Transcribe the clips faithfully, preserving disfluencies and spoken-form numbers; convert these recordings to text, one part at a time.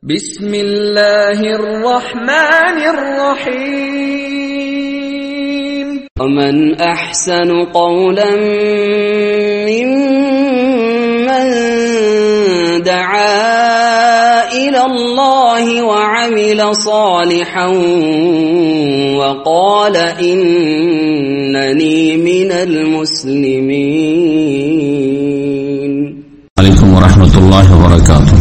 বিসমিল্লাহির রহমানির রহিম। ومن أحسن قولا ممن دعا إلى الله وعمل صالحا وقال إنني من المسلمين. عليكم ورحمة الله وبركاته.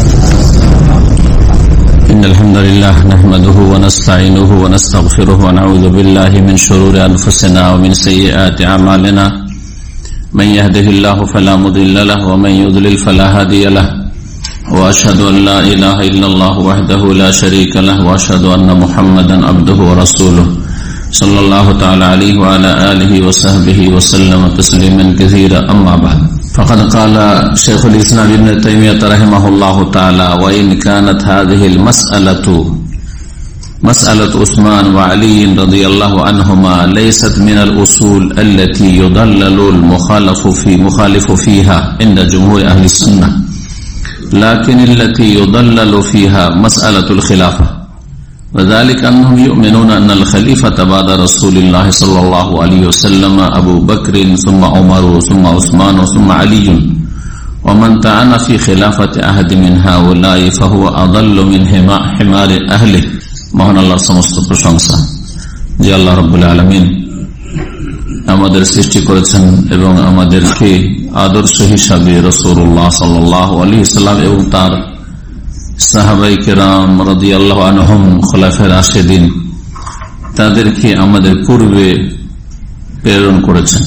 إن الحمد لله نحمده ونستعينه ونستغفره ونعوذ بالله من شرور أنفسنا ومن سيئات أعمالنا من يهده الله فلا مضل له ومن يضلل فلا هادي له وأشهد أن لا إله إلا الله وحده لا شريك له وأشهد أن محمدا عبده ورسوله صلى الله تعالى عليه وعلى آله وصحبه وسلم تسليما كثيرا. أما بعد فقد قال شيخ الإسلام ابن تيمية رحمه الله تعالى: وإن كانت هذه المسألة مسألة عثمان وعلي رضي الله عنهما ليست من الأصول التي يضلل المخالف في مخالف فيها عند جمهور أهل السنة، لكن التي يضلل فيها مسألة الخلافة، وذلك أنهم يؤمنون أن الخليفة بعد رسول الله صلى الله عليه وسلم أبو بكر ثم عمر ثم عثمان ثم علي، ومن طعن في خلافة أحد من هؤلاء فهو أضل من حمار أهله. মহান আল্লাহর সমস্ত প্রশংসা যে আল্লাহ রাব্বুল আলামিন আমাদের সৃষ্টি করেছেন এবং আমাদেরকে আদর্শ হিসাবে রাসূলুল্লাহ সাল্লাল্লাহু আলাইহি ওয়াসাল্লাম এবং তার সাহাবায়ে কেরাম রাদিয়াল্লাহু আনহুম খোলাফায়ে রাশিদিন তাদেরকে আমাদের পূর্বে প্রেরণ করেছেন।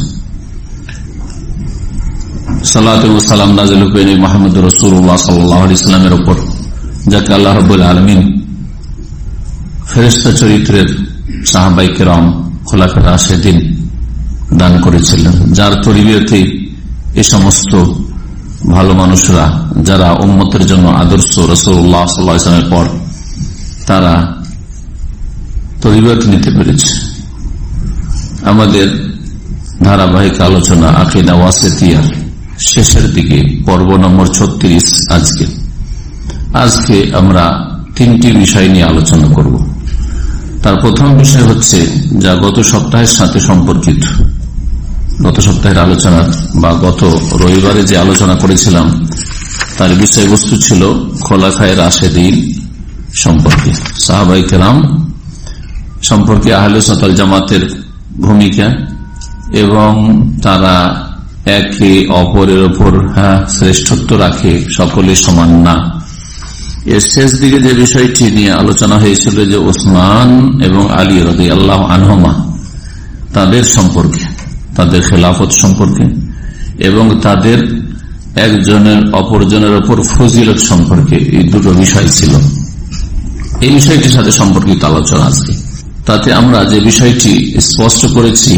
সালাতু ওয়া সালাম নাযিল করেন মুহাম্মদুর রাসূলুল্লাহ সাল্লাল্লাহু আলাইহি ওয়াসাল্লামের উপর, যাকে আল্লাহ রাব্বুল আলামিন ফেরেশতা চরিত্রের সাহাবায়ে কেরাম খোলাফায়ে রাশিদিন দান করেছিলেন, যার তরবিয়তে এই সমস্ত ভালো মানুষরা যারা উম্মতের জন্য আদর্শ রাসূলুল্লাহ সাল্লাল্লাহু আলাইহি ওয়াসাল্লামের পর তারা তরবিয়ত নিতে পেরেছে। আমাদের ধারাবাহিক আলোচনা আকীদা ওয়াসিতিয়ার শেষের দিকে, পর্ব নম্বর ছত্রিশ। আজকে আজকে আমরা তিনটি বিষয় নিয়ে আলোচনা করব। তার প্রথম বিষয় হচ্ছে যা গত সপ্তাহের সাথে সম্পর্কিত। গত সপ্তাহের আলোচনা বা গত রবিবারে যে আলোচনা করেছিলাম তার বিষয়বস্তু ছিল খোলাফায়ে রাশিদিন সম্পর্কে, সাহাবায়ে কেরাম সম্পর্কে আহলে সুন্নাত ওয়াল জামাতের ভূমিকা এবং তারা একে অপরের উপর হ্যাঁ শ্রেষ্ঠত্ব রাখে, সকলে সমান না। এর শেষ দিকে যে বিষয়টি নিয়ে আলোচনা হয়েছিল যে ওসমান এবং আলী রাদিয়াল্লাহু আনহুমা তাদের সম্পর্কে, তাদের খেলাফত সম্পর্কে এবং তাদের একজনের অপরজনের উপর ফজিলত সম্পর্কে, এই দুটো বিষয় ছিল। এই বিষয়টির সাথে সম্পর্কিত আলোচনা আজকে। তাতে আমরা যে বিষয়টি স্পষ্ট করেছি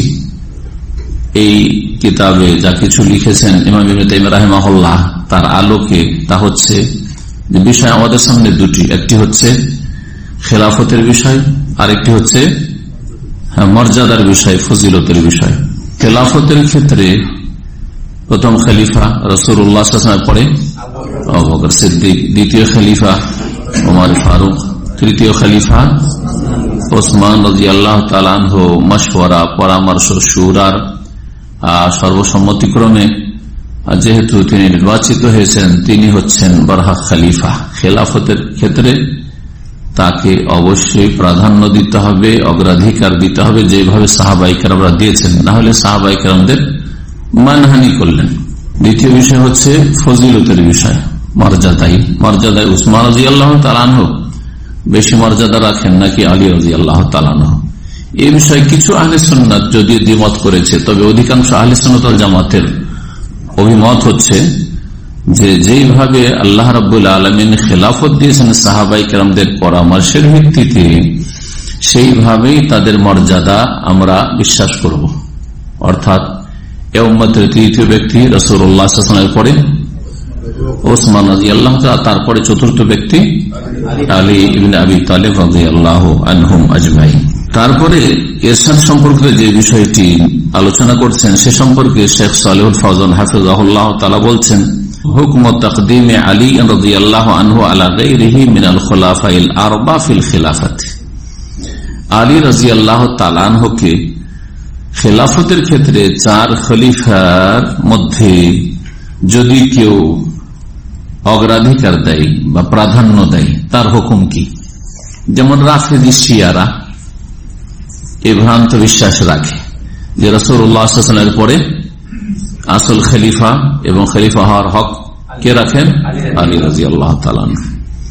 এই কিতাবে যা কিছু লিখেছেন ইমাম ইবনে তাইমিয়া রাহিমাহুল্লাহ তার আলোকে, তা হচ্ছে যে বিষয় আমাদের সামনে দুটি, একটি হচ্ছে খেলাফতের বিষয়, আরেকটি হচ্ছে মর্যাদার বিষয়, ফজিলতের বিষয়। খেলাফতের ক্ষেত্রে প্রথম খলিফা রাসূলুল্লাহ সাল্লাল্লাহু আলাইহি ওয়াসাল্লামের পরে আবু বকর সিদ্দিক, দ্বিতীয় খলিফা ওমর ফারুক, তৃতীয় খলিফা ওসমান রাদিয়াল্লাহু তাআলা আনহু। মাশওয়ারা, পরামর্শ, শুরার সর্বসম্মতিক্রমে যেহেতু তিনি নির্বাচিত হয়েছেন, তিনি হচ্ছেন বারহাক খলিফা। খেলাফতের ক্ষেত্রে তাকে অবশ্যই প্রাধান্য দিতে হবে, অগ্রাধিকার দিতে হবে, যেভাবে সাহাবায়ে কেরামরা দিয়েছেন, না হলে সাহাবায়ে কেরামদের মানহানি করলেন। দ্বিতীয় বিষয় হচ্ছে ফজিলতের বিষয়, মর্যাদায় মর্যাদায় উসমান রাদিয়াল্লাহু তাআলা আনহু বেশি মর্যাদা রাখেন নাকি আলী রাদিয়াল্লাহু তাআলা আনহু। এই বিষয়ে কিছু আহলে সুন্নাত যদিও দ্বিমত করেছে, তবে অধিকাংশ আহলে সুন্নাত ওয়াল জামাতের অভিমত হচ্ছে যে যেইভাবে আল্লাহ রাব্বুল আলামিন খেলাফত দিয়েছেন সাহাবায়ে কেরামদের পরামর্শের ভিত্তিতে, সেইভাবেই তাদের মর্যাদা আমরা বিশ্বাস করব। অর্থাৎ এ উম্মতের তৃতীয় ব্যক্তি রাসূলুল্লাহ সাল্লাল্লাহু আলাইহি ওয়াসাল্লামের পরে ওসমান রাদিয়াল্লাহু তাআলা, তারপরে চতুর্থ ব্যক্তি আলী ইবনে আবি তালিব রাদিয়াল্লাহু আনহুম আজমাইন। তারপরে ইরশাদ সম্পর্কে যে বিষয়টি আলোচনা করছেন সে সম্পর্কে শেখ সালেহুল ফাওজান হাফিজাহুল্লাহ তাআলা বলছেন হুকম তাকদীম আলী রাদিয়াল্লাহু আনহু আলা গায়রিহি মিনাল খুলাফাইল আরবা ফিল খিলাফাত। আলী রাদিয়াল্লাহু তাআলা আনহুকে খেলাফতের ক্ষেত্রে চার খলিফার মধ্যে যদি কেউ অগ্রাধিকার দেয় বা প্রাধান্য দেয় তার হুকুম কি? যেমন রাফেজি শিয়ারা এ ভ্রান্ত বিশ্বাস রাখে যে রাসূলুল্লাহ সাল্লাল্লাহু আলাইহি ওয়াসাল্লামের পরে আসল খলিফা এবং খলিফা হওয়ার হক কে রাখেন? আলী রাদিয়াল্লাহু তাআলা আনহু।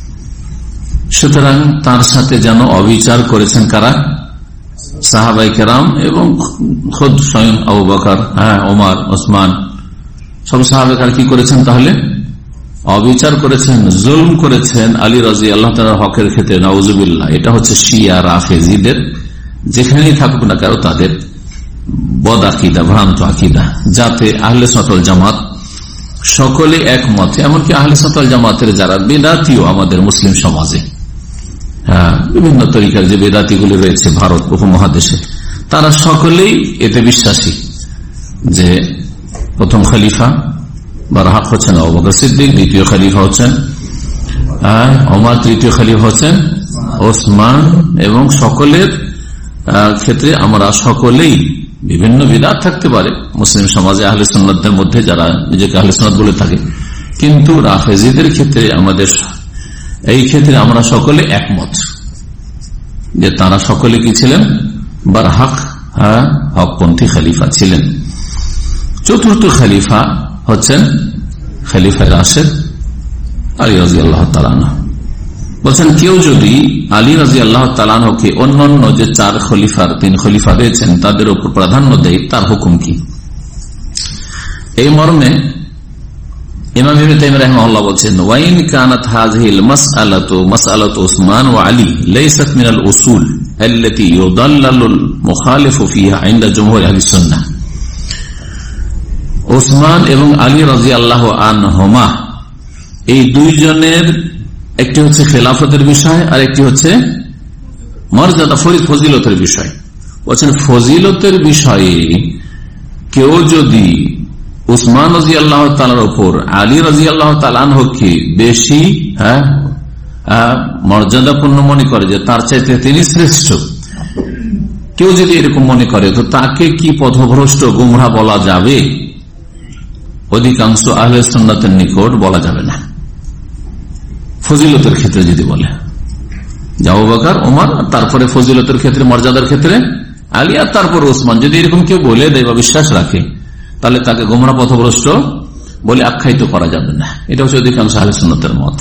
সুতরাং তার সাথে যেন অবিচার করেছেন কারা? সাহাবাই কেরাম এবং খুদ স্বয়ং আবু বকর, হ্যাঁ, ওমর, ওসমান, সব সাহাবায়ে কি করেছেন? তাহলে অবিচার করেছেন, জুলম করেছেন আলী রাদিয়াল্লাহু তাআলার হকের ক্ষেত্রে। নাউজুবিল্লাহ। এটা হচ্ছে শিয়া রাফেজিদের, যেখানেই থাকুক না কেন তাদের বদ আকিদা, ভ্রান্ত আকিদা, যাতে আহলে সুন্নাত ওয়াল জামাত সকলে একমত, এমনকি আহলে সুন্নাত ওয়াল জামাতের যারা বেদাতীয় আমাদের মুসলিম সমাজে, হ্যাঁ, বিভিন্ন তরিকার যে বেদাতিগুলি রয়েছে ভারত উপমহাদেশে, তারা সকলেই এতে বিশ্বাসী যে প্রথম খলিফা বারহাক হচ্ছেন আবু বকর সিদ্দিক, দ্বিতীয় খলিফা হচ্ছেন ওমর, তৃতীয় খলিফা হচ্ছেন ওসমান। এবং সকলের ক্ষেত্রে আমরা সকলেই, বিভিন্ন বিদআত থাকতে পারে মুসলিম সমাজে আহলে সুন্নাতদের মধ্যে যারা নিজেকে আহলে সুন্নাত বলে থাকে, কিন্তু রাফেজিদের ক্ষেত্রে আমাদের এই ক্ষেত্রে আমরা সকলে একমত যে তারা সকলে কি ছিলেন? বারহাক, হ্যাঁ, হকপন্থী খলিফা ছিলেন। চতুর্থ খলিফা হচ্ছেন খলিফা রাশেদ আলী রাদিয়াল্লাহু তাআলা আনহু। বলছেন কেউ যদি আলী রাদিয়াল্লাহু তাআলা আনহুকে অন্যান্য যে চার খলিফার, তিন খলিফা রয়েছেন তাদের উপর প্রাধান্য দেয়, তার হুকুম কি? এই মর্মে ইমাম ইবনে তাইমিয়া রাহিমাহুল্লাহ বলেন, ওয়াইন কানাত হাযিহিল মাসআলাতু মাসআলাতু উসমান ওয়া আলী লাইসাত মিনাল উসুল আল্লাতী ইউদাল্লালুল মুখালিফু ফিহা ইনদা জুমহুর আহলি সুন্নাহ। ওসমান এবং আলী রাদিয়াল্লাহু আনহুমা এই দুইজনের একটি হচ্ছে খেলাফতের বিষয় আর একটি হচ্ছে মর্যাদা ফজিলতের বিষয়। বলছেন ফজিলতের বিষয়ে কেউ যদি উসমান রাদিয়াল্লাহু তাআলার উপর আলী রাদিয়াল্লাহু তাআলা আনহুকে বেশি, হ্যাঁ, মর্যাদাপূর্ণ মনে করে যে তার চাইতে তিনি শ্রেষ্ঠ, কেউ যদি এরকম মনে করে তো তাকে কি পথভ্রষ্ট গুমরাহ বলা যাবে? অধিকাংশ আহলে সুন্নাতের নিকট বলা যাবে না। ফজিলতের ক্ষেত্রে যদি বলে যে আবু বকর, ওমর, তারপরে ফজিলতের ক্ষেত্রে, মর্যাদার ক্ষেত্রে আলী, আর তারপর ওসমান, যদি এরকম কেউ বলে দেয় বা বিশ্বাস রাখে, তাহলে তাকে গোমরা পথভ্রষ্ট বলে আখ্যায়িত করা যাবে না। এটা হচ্ছে অধিকাংশ আহলে সুন্নাতের মত।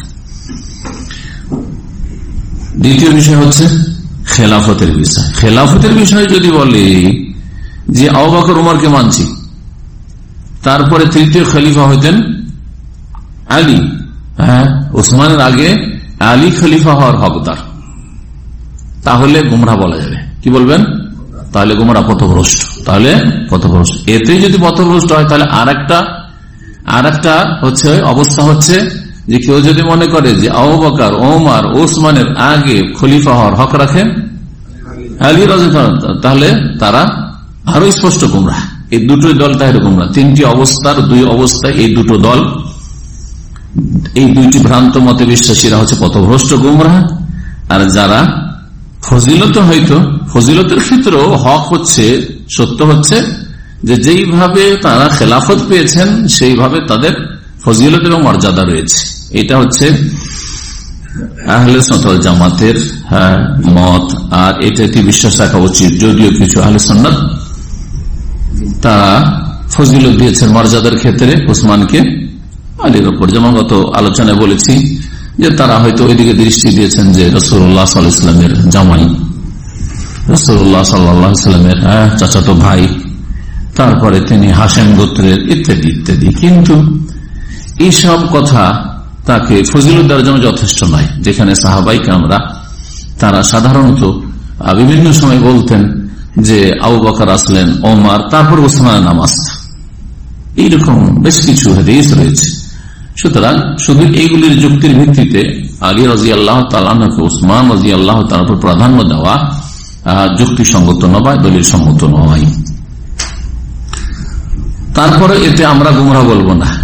দ্বিতীয় বিষয় হচ্ছে খেলাফতের বিষয়। খেলাফতের বিষয় যদি বলে যে আবু বকর, ওমরকে মানছি, তারপরে তৃতীয় খলিফা হইতেন আলী, হ্যাঁ, ওসমানের আগে আলী খলিফা হওয়ার হকদার, তাহলে গুমরাহ বলা যাবে। কি বলবেন? তাহলে গুমরাহ, পথভ্রষ্ট। তাহলে পথভ্রষ্ট। এতে যদি পথভ্রষ্ট হয় তাহলে আর একটা আর একটা হচ্ছে অবস্থা হচ্ছে যে কেউ যদি মনে করে যে আবু বকর, ওমর, ওসমানের আগে খলিফা হওয়ার হক রাখেন আলী রাদিয়াল্লাহু তাআলা, তাহলে তারা আরো স্পষ্ট গুমরাহ। এই দুটোই দল তাহলে গুমরাহ। তিনটি অবস্থার দুই অবস্থায় এই দুটো দল, এই দুইটি ভ্রান্ত মতে বিশ্বাসীরা হচ্ছে পথভ্রষ্ট গুমরাহ। আর যারা ফজিলত, হয়তো ফজিলতের ক্ষেত্রেও হক হচ্ছে, সত্য হচ্ছে যে যেইভাবে তারা খেলাফত পেয়েছেন সেইভাবে তাদের ফজিলত এবং মর্যাদা রয়েছে। এটা হচ্ছে আহলে সুন্নাত ওয়াল জামাতের মত। আর এটাতে বিশ্বাস রাখা উচিত, যদিও কিছু আহলে সুন্নাত তারা ফজিলত দিয়েছেন মর্যাদার ক্ষেত্রে উসমানকে আলীর উপর, যেমন গত আলোচনায় বলেছি যে তারা হয়তো ওইদিকে দৃষ্টি দিয়েছেন যে রাসূলুল্লাহ সাল্লাল্লাহু আলাইহি ওয়াসাল্লামের জামাই, রাসূলুল্লাহ সাল্লাল্লাহু আলাইহি ওয়াসাল্লামের চাচাতো ভাই, তারপরে তিনি হাশেম গোত্রের, ইত্যাদি ইত্যাদি। কিন্তু এইসব কথা তাকে ফজিলত দেওয়ার জন্য যথেষ্ট নয়। যেখানে সাহাবাই কেরামরা তারা সাধারণত বিভিন্ন সময় বলতেন যে আবু বকর আসলেন, ওমর, তারপর ওসমানের নাম আসত, এইরকম বেশ কিছু হাদিস রয়েছে। সুতরাং শুধু এইগুলির যুক্তির ভিত্তিতে আলী রাদিয়াল্লাহু তাআলা আনহুকে ওসমান রাদিয়াল্লাহু তাআলার উপর প্রাধান্য দেওয়া যুক্তিসঙ্গত নয়, দলিল সম্মত নয়। তারপরে এতে আমরা গুমরাহ বলবো না,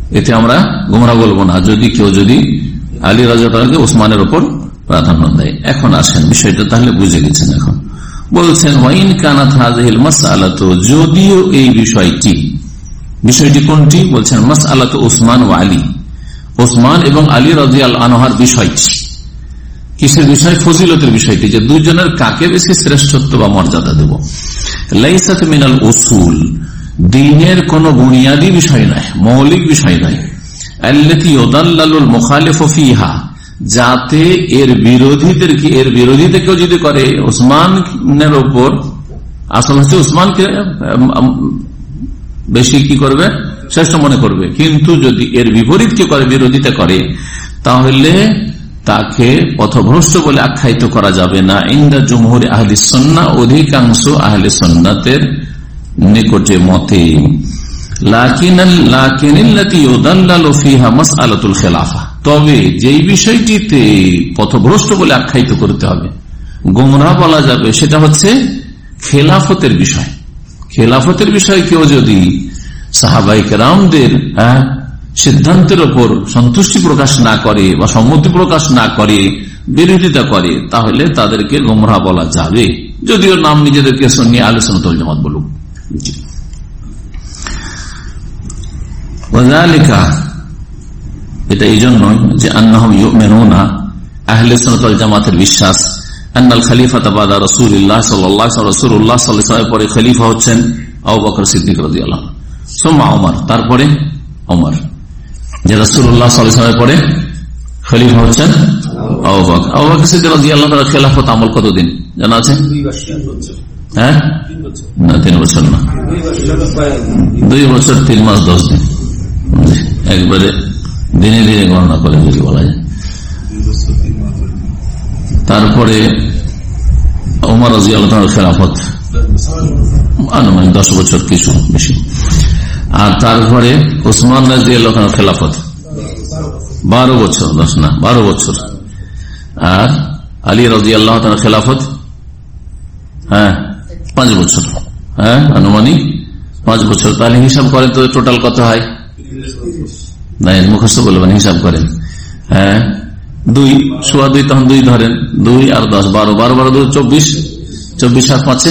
এতে আমরা গোমরা বলবো না যদি কেউ যদি আলী রাদিয়াল্লাহু ওসমানের উপর প্রাধান্য দেয়। এখন আসেন বিষয়টা তাহলে বুঝে গেছেন। এখন বলছেন ওয়াইন কানাত হাযিহিল মাসআলাতু, যদিও এই বিষয়টি, বিষয়টি কোনটি বলছেন মাসআলাতু ওসমান ওয়া আলী, ওসমান এবং আলী রাদিয়াল্লাহু আনহুর বিষয়টি। কিসের বিষয়? ফজিলতের বিষয়টি, যে দুজনের কাকে বেশি শ্রেষ্ঠত্ব বা মর্যাদা দেব। লাইসাত মিনাল উসুল, দ্বীনের কোন বুনিয়াদী বিষয় নয়, মৌলিক বিষয় নয়। আল্লাতী ইউদাল্লালুল মুখালিফু ফিহা, যাতে এর বিরোধীদেরকে, এর বিরোধীতে কেউ যদি করে ওসমানের উপর, আসল হচ্ছে ওসমানকে বেশি কি করবে, শ্রেষ্ঠ মনে করবে, কিন্তু যদি এর বিপরীত কেউ করে, বিরোধিতা করে, তাহলে তাকে পথভ্রষ্ট বলে আখ্যায়িত করা যাবে না। ইনদা জুমহুর আহলি সুন্নাহ, অধিকাংশ আহলে সুন্নাতের নিকটে মতে। তবে যেই বিষয়টিতে পথভ্রষ্ট বলে আখ্যায়িত করতে হবে, গোমরাহ বলা যাবে, সেটা হচ্ছে খেলাফতের বিষয়। খেলাফতের বিষয় কেউ যদি সাহাবায়ে কেরামদের হ্যাঁ সিদ্ধান্তের উপর সন্তুষ্টি প্রকাশ না করে বা সম্মতি প্রকাশ না করে, বিরোধিতা করে, তাহলে তাদেরকে গোমরাহ বলা যাবে, যদিও নাম নিজেদেরকে সুন্নি আহলে সুন্নাত ওয়াল জামাত বলুক। এটা এই জন্য যে আন্নাহুম ইউমিনুনা, আহলে সুন্নাত ওয়াল জামাতের বিশ্বাস, আন্নাল খলিফাতা বাদা রাসূলিল্লাহ সাল্লাল্লাহু আলাইহি রাসূলুল্লাহ সাল্লাল্লাহু আলাইহি ওয়াসাল্লাম পরে খলিফা হচ্ছেন আবু বকর সিদ্দিক রাদিয়াল্লাহু আনহু, সুম্মা ওমর, তারপরে ওমর, যে রাসূলুল্লাহ সাল্লাল্লাহু আলাইহি ওয়াসাল্লাম পরে খলিফা হচ্ছেন আবু বকর। আবু বকর সিদ্দিক রাদিয়াল্লাহু আনহু খেলাফত আমল কতদিন জানা আছে? হ্যাঁ না, তিন বছর না, দুই বছর তিন মাস দশ দিন, একবারে দিনে দিনে গণনা করে যদি বলা যায়। তারপরে ওমর রাদিয়াল্লাহু আনহুর খেলাফত আনুমানিক দশ বছর কিছু বেশি। আর তারপরে ওসমান রাদিয়াল্লাহু আনহুর খেলাফত বারো বছর, দশ না বারো বছর। আর আলী রাদিয়াল্লাহু আনহুর খেলাফত হ্যাঁ পাঁচ বছর, হ্যাঁ আনুমানিক পাঁচ বছর। তাহলে হিসাব করেন তো টোটাল কত হয়? না মুখস্থ বলবেন, হিসাব করেন। হ্যাঁ দুই সোয়া দুই, তখন দুই ধরেন, দুই আর দশ বারো, বারো বারো দুই চব্বিশ, চব্বিশ আর পাঁচে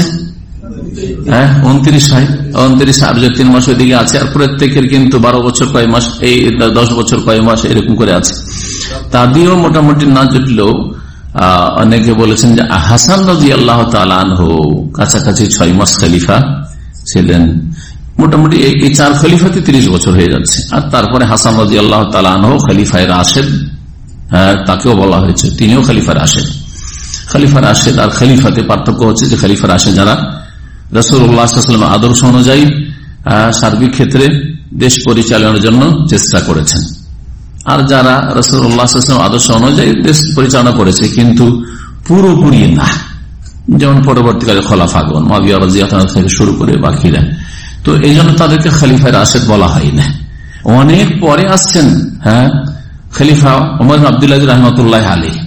হ্যাঁ উনত্রিশ হয়। উনত্রিশ আর যে তিন মাস ওইদিকে আছে, আর প্রত্যেকের কিন্তু বারো বছর কয় মাস, এই দশ বছর কয় মাস এরকম করে আছে। তা দিয়েও মোটামুটি না জুটলেও অনেকে বলেছেন যে হাসান রাদিয়াল্লাহু তাআলা আনহু কাছাকাছি ছয় মাস খলিফা ছিলেন। মোটামুটি এই চার খলিফাতে তিরিশ বছর হয়ে যাচ্ছে। আর তারপরে হাসান রাদিয়াল্লাহু তাআলা আনহু খলিফায়ে রাশেদ, হ্যাঁ তাকেও বলা হয়েছে, তিনিও খলিফা রাশেদ। খলিফা রাশেদ আর খলিফাতে পার্থক্য হচ্ছে যে খলিফা রাশেদ যারা রাসূলুল্লাহ সাল্লাল্লাহু আলাইহি ওয়াসাল্লাম আদর্শ অনুযায়ী সার্বিক ক্ষেত্রে দেশ পরিচালনার জন্য চেষ্টা করেছেন, আর যারা রাসূলুল্লাহ সাল্লাল্লাহু আলাইহি ওয়াসাল্লাম আদর্শ অনুযায়ী দেশ পরিচালনা করেছে কিন্তু পুরোপুরি না, যেমন পরবর্তীকালে খোলাফাগণ মুআবিয়া রাদিয়াল্লাহু আনহু থেকে শুরু করে বাকিরা। তো এই জন্য তাদেরকে খলিফা রাশেদ বলা হয় না। অনেক পরে আসছেন হ্যাঁ খলিফা ওমর ইবনে আব্দুল আজিজ রাহমাতুল্লাহ আলাইহি,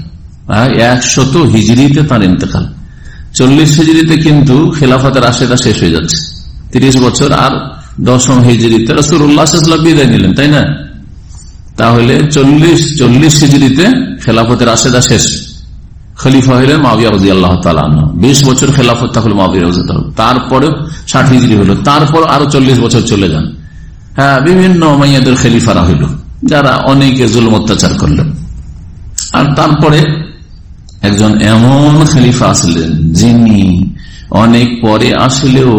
একশত হিজরিতে তার ইন্তেকাল, চল্লিশ হিজরিতে কিন্তু খেলাফতের রাশেদা শেষ হয়ে যাচ্ছে, তিরিশ বছর। আর দশম হিজরিতে রাসূলুল্লাহ সাল্লাল্লাহু আলাইহি ওয়াসাল্লাম বিদায় নিলেন, তাই না? তাহলে চল্লিশ চল্লিশ হিজরিতে খেলাফতের রাশেদা শেষ, খলিফা হইলেন মুআবিয়া রাদিয়াল্লাহু তাআলা আনহু, বিশ বছর খেলাফত থাকলো মুআবিয়া রাদিয়াল্লাহু তাআলা। তারপরে ষাট হিজরি হলো, তারপর আরো চল্লিশ বছর চলে যান। হ্যাঁ বিভিন্ন উমাইয়াদের খলিফারা হইল, যারা অনেকে জুলুম অত্যাচার করলেন। আর তারপরে একজন এমন খলিফা আসলেন যিনি অনেক পরে আসলেও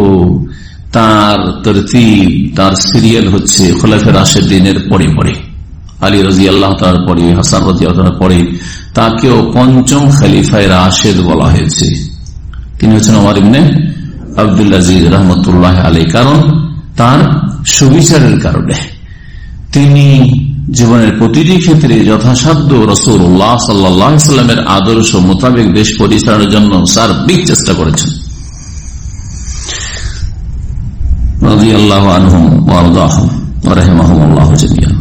তার তরতিব, তার সিরিয়াল হচ্ছে খোলাফায়ে রাশেদিনের পরে পরে, আলী রাদিয়াল্লাহু তাআলার পরে, হাসান রাদিয়াল্লাহু তাআলার পরে, তাকেও পঞ্চম খলিফায়ে রাশেদ বলা হয়েছে। তিনি হচ্ছেন ওমর ইবনে আব্দুল আজিজ রাহমাতুল্লাহ আলাইহি। কারণ তার সুবিচারের কারণে তিনি জীবনের প্রতিটি ক্ষেত্রে যথাসাধ্য রাসূলুল্লাহ সাল্লাল্লাহু আলাইহি ওয়াসাল্লামের আদর্শ মোতাবেক দেশ পরিচালনার জন্য সার্বিক চেষ্টা করেছেন। রাদিয়াল্লাহু আনহুম ওয়া আরদাহুম ওয়া রাহিমাহুমুল্লাহু জামিআন।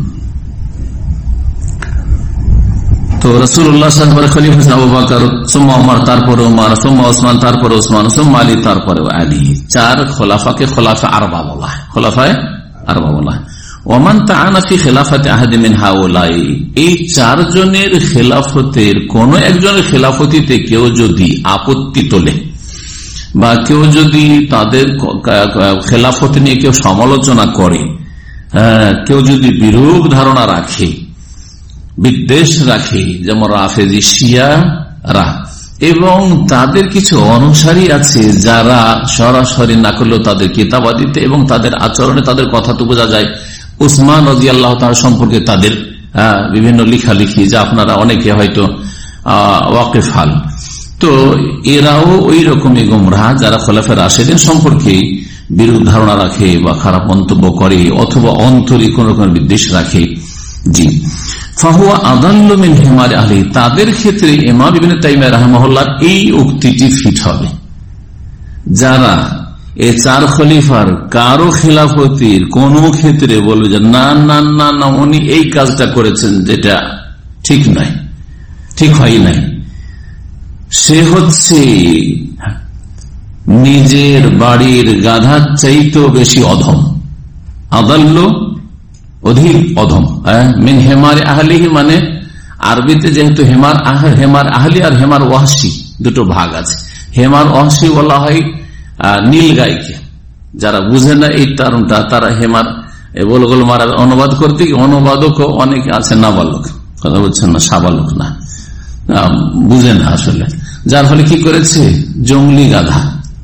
তো রাসূলুল্লাহ সাল্লাল্লাহু আলাইহি ওয়াসাল্লাম খলিফা আবু বকর, সুম্মা ওমর, তারপরে ওমর, সুম্মা ওসমান, তারপরে ওসমান, সুম্মা আলী, তারপরে আলী। চার খোলাফাকে খোলাফা আরবা বলা হয়, খোলাফায়ে আরবা বলা হয়। ওমান তাআনা ফি খিলাফাতি আহাদি মিন হাউলাই, এই চারজনের খেলাফতের কোন একজনের খেলাফতিতে কেউ যদি আপত্তি তোলে বা কেউ যদি তাদের খেলাফত নিয়ে কেউ সমালোচনা করে, কেউ যদি বিরূপ ধারণা রাখে, বিদ্বেষ রাখে, যেমন রাফেজি শিয়ারা, এবং তাদের কিছু অনুসারী আছে যারা সরাসরি না করলেও তাদের কিতাবাদিতে এবং তাদের আচরণে তাদের কথা তো বোঝা যায় উসমান রাদিয়াল্লাহু তাআলা সম্পর্কে তাদের বিভিন্ন লেখালেখি, যা আপনারা অনেকে হয়তো ওয়াকিফ হাল, তো এরাও ওই রকমই গোমরাহ যারা খোলাফায়ে রাশিদিন সম্পর্কে বিরূপ ধারণা রাখে বা খারাপ মন্তব্য করে অথবা অন্তরে কোন রকম বিদ্বেষ রাখে। জি, ফাহুয়া আদাল্লু মিন হিমার আহলি, তাদের ক্ষেত্রে ইমাম ইবনে তাইমিয়া রাহিমাহুল্লাহর এই উক্তিটি ফিট হবে। যারা এই চার খলিফার কারো খিলাফতির কোন ক্ষেত্রে বলবে যে না না না না উনি এই কাজটা করেছেন যেটা ঠিক নাই, ঠিক হয় নাই, সে হচ্ছে নিজের বাড়ির গাধার চাইতেও বেশি অধম। আদাল্ল অধিক অধম। মিন হেমার আহলিহি মানে আরবিতে যেহেতু হেমার হেমার আহলি আর হেমার ওয়াহশি দুটো ভাগ আছে। হেমার ওয়াহশি বলা হয় নীল গাইকে, যারা বুঝে না এই তারণটা তারা হেমার গোল গোল মারার অনুবাদ করতে গিয়ে অনুবাদক অনেক আছে নাবালক, কথা বলছেন না, সাবালক না, বুঝে না আসলে, যার ফলে কি করেছে জঙ্গলি গাধা,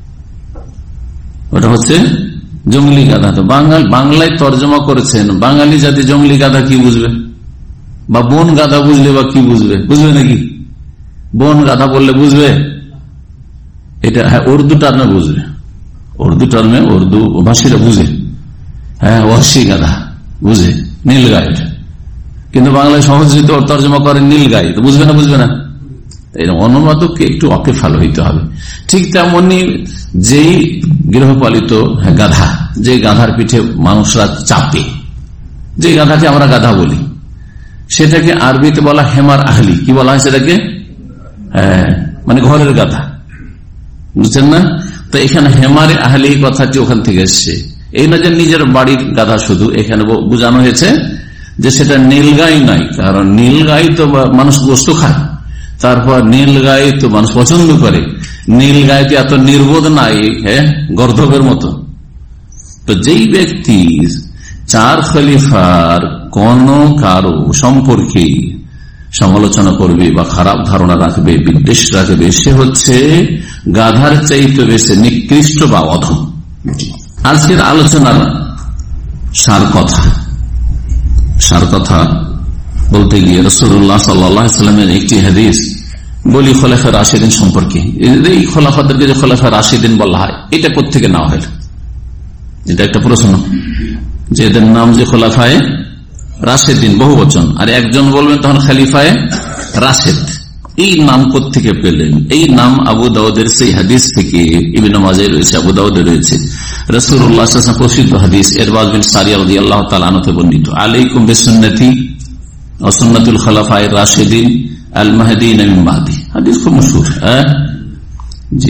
ওটা হচ্ছে জঙ্গলি গাধা। তো বাঙাল বাংলায় তর্জমা করেছেন, বাঙালি জাতি জঙ্গলি গাধা কি বুঝবে, বা বন গাধা বুঝলে বা কি বুঝবে, বুঝবে নাকি? বন গাধা বললে বুঝবে এটা? হ্যাঁ, উর্দু টার্মে বুঝবে, উর্দু টার্মে উর্দু ভাষীরা বুঝে। হ্যাঁ, ওয়াহশি গাধা বুঝে, নীল গাই, কিন্তু বাংলায় সহজে তো তর্জমা করে নীল গাই, তো বুঝবে না, বুঝবে না। অনুবাদককে একটু অকেফাল হইতে হবে। ঠিক তেমনি যেই গৃহপালিত গাধা, যে গাধার পিঠে মানুষরা চাপে, যে গাধাকে আমরা গাধা বলি, সেটাকে আরবিতে বলা হেমার আহলি। কি বলা হয় সেটাকে? হ্যাঁ, মানে ঘরের গাধা, বুঝছেন না? তো এখানে হেমারে আহলি কথাটি ওখান থেকে এসছে। এই না যে নিজের বাড়ির গাধা শুধু, এখানে বোঝানো হয়েছে যে সেটা নীলগাই নাই, কারণ নীলগাই তো মানুষ গোস্ত খায়, তারপর নীল গাই তো মানুষ পছন্দ করে, নীল গাইতে এত নির্বোধ নাই, হ্যাঁ, গর্ধবের মতো। তো যেই ব্যক্তি চার খলিফার কোন কারো সম্পর্কে সমালোচনা করবে বা খারাপ ধারণা রাখবে, বিদ্বেষ রাখবে, সে হচ্ছে গাধার চাইতে বেশি নিকৃষ্ট বা অধম। আজকের আলোচনার সার কথা সার কথা বলতে গিয়ে রাসূলুল্লাহ সাল্লাল্লাহু আলাইহি ওয়াসাল্লামের একটি হাদিস বলি খোলাফায়ে রাশিদিন সম্পর্কে। এই খোলাফাদেরকে যে খোলাফায়ে রাশিদিন বলা হয়, এটা কোত্থেকে নেওয়া হয়? এটা একটা প্রশ্ন, যে এদের নাম যে খোলাফায়ে রাশিদিন বহু বচন, আর একজন বলবেন তখন খলিফায়ে রাশিদ, এই নাম কোত্থেকে পেলেন? এই নাম আবু দাউদের সেই হাদিস থেকে, ইবনে মাজাহ রয়েছে, আবু দাউদে রয়েছে, রাসূলুল্লাহ সাল্লাল্লাহু আলাইহি ওয়াসাল্লাম প্রসিদ্ধ হাদিস ইরবাদ বিন সারিয়া রাদিয়াল্লাহু তাআলা আনহু বর্ণিত, আলাইকুম বিসুন্নতি ওয়া সুন্নাতুল খুলাফায়ে রাশিদিন আল মাহদিয়িন মিন বাদি। হাদিস খুব মশহুর। হ্যাঁ জি,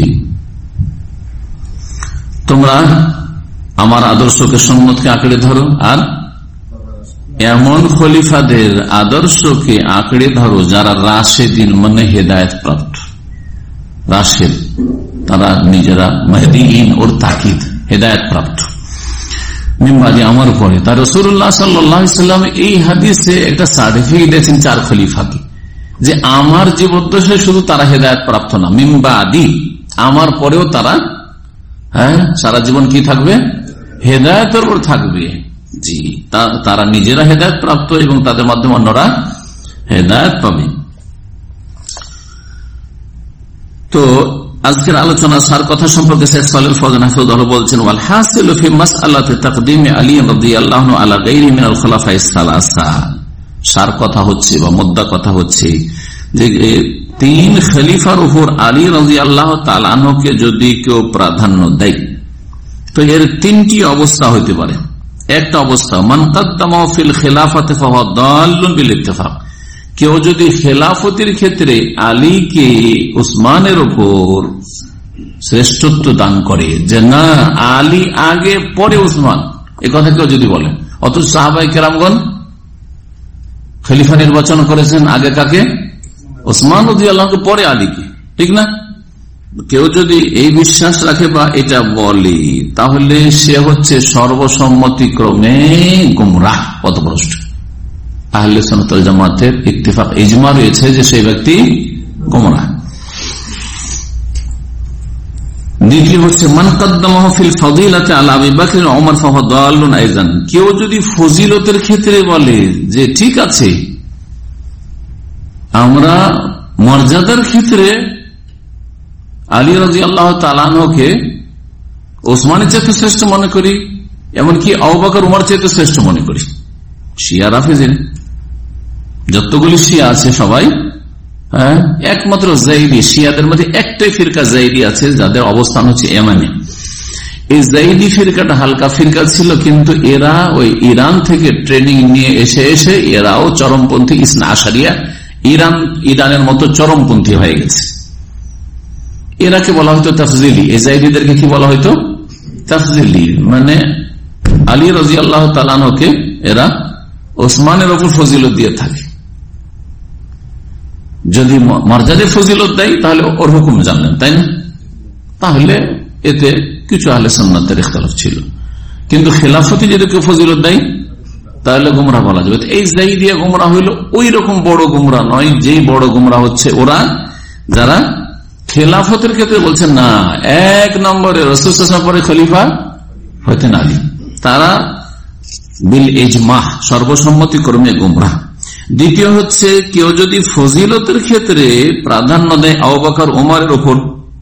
তোমরা আমার আদর্শকে সুন্নতকে আঁকড়ে ধরো, আর এমন খলিফাদের আদর্শকে আঁকড়ে ধরো যারা রাশেদিন মানে হেদায়েত প্রাপ্ত। রাশেদ তারা নিজেরা, মাহদিয়িন ওর তাকিদ, হেদায়েত প্রাপ্ত মিম্বাদি আমার পরে। তার রাসূলুল্লাহ সাল্লাল্লাহু আলাইহি ওয়াসাল্লাম এই হাদিসে একটা সার্টিফিকেট দিয়েছেন চার খলিফাকে, যে আমার জীবদ্দশায় শুধু তারা হেদায়েত প্রাপ্ত না, মিম্বাদি আমার পরেও তারা, হ্যাঁ, সারা জীবন কি থাকবে? হেদায়েতের উপর থাকবে। জি, তারা নিজেরা হেদায়েত প্রাপ্ত এবং তাদের মাধ্যমে অন্যরা হেদায়েত পাবে। তো আজকের আলোচনা সার কথা সম্পর্কে শেখ সালেহ ফৌজান হাফিজাহুল্লাহ বলছেন, ওয়াল হাসিলু ফি মাসআলাতি তাকদীম আলী রাদিয়াল্লাহু আনহু আলা গায়রি মিনাল খুলাফায়ে সালাসা। সার কথা হচ্ছে বা মুদ্দা কথা হচ্ছে যে তিন খলিফার উপর আলী রাদিয়াল্লাহু তাআলা আনহুকে যদি কেউ প্রাধান্য দেয়, তো এর তিনটি অবস্থা হইতে পারে। একটা অবস্থা, মান কাদ্দামা ফিল খিলাফাতি ফাহুয়া দাল্লুন বিল ইত্তিফাক, কেউ যদি খেলাফতির ক্ষেত্রে আলীকে উসমানের উপর শ্রেষ্ঠত্ব দান করে, যে না আলী আগে পরে উসমান, এ কথা কেউ যদি বলেন, অথচ সাহাবায়ে কেরামগণ খলিফা নির্বাচন করেছেন আগে কাকে? ওসমান রাদিয়াল্লাহু পরে আলীকে, ঠিক না? কেউ যদি এই বিশ্বাস রাখে বা এটা বলে তাহলে সে হচ্ছে সর্বসম্মতিক্রমে গুমরাহ, পথভ্রষ্ট। আহলে সুন্নাত ওয়াল জামাতের ইত্তেফাক ইজমা রয়েছে যে সেই ব্যক্তি গুমরাহ। দ্বিতীয় হচ্ছে মান কদ্দামাহু ফিল ফাদিলাতি আলা আবি বকর ওয়া ওমর ফাহুয়া দাল্লুন আইযান। কেউ যদি ফজিলতের ক্ষেত্রে বলে যে ঠিক আছে আমরা মর্যাদার ক্ষেত্রে আলী রাদিয়াল্লাহু তাআলা আনহুকে ওসমানের চাইতে শ্রেষ্ঠ মনে করি, এমনকি আবু বকর উমর চাইতে শ্রেষ্ঠ মনে করি, শিয়া রাফেজি যতগুলি শিয়া আছে সবাই হ্যাঁ একমাত্র জাইদি, শিয়াদের মধ্যে একটাই ফিরকা জাইদি আছে যাদের অবস্থান হচ্ছে ইয়ামানে। এই জাইদি ফিরকাটা হালকা ফিরকা ছিল, কিন্তু এরা ওই ইরান থেকে ট্রেনিং নিয়ে এসে এসে এরাও চরমপন্থী ইসনা আশারিয়া, ইরান ইরানের মতো চরমপন্থী হয়ে গেছে। এরাকে বলা হয়তো তাফজিলি, এই জাইদিদেরকে কি বলা হয়তো? তাফজিলি, মানে আলী রাদিয়াল্লাহু তাআলা আনহুকে এরা ওসমানের ওপর ফজিলত দিয়ে থাকে। যদি মর্যাদার ফজিলত দেয় তাহলে ওর হুকুম জানলেন, তাই না? তাহলে এতে কিছু আহলে সুন্নাতের ইখতিলাফ ছিল, কিন্তু খেলাফতি যদি কেউ ফজিলত দেয় তাহলে গুমরাহ বলা যাবে। এই জাইদিয়া গুমরাহ হইল ওই রকম বড় গুমরাহ নয়, যেই বড় গুমরাহ হচ্ছে ওরা যারা খেলাফতের ক্ষেত্রে বলছেন না এক নম্বরে রাসূল সাল্লাল্লাহু আলাইহি ওয়াসাল্লাম পরে খলিফা হতেন আলী, তারা বিল ইজমাহ সর্বসম্মতিক্রমে গুমরাহ। দ্বিতীয় হচ্ছে কেউ যদি ফজিলতের ক্ষেত্রে প্রাধান্য দেয় আবু বকর ওমরের উপর,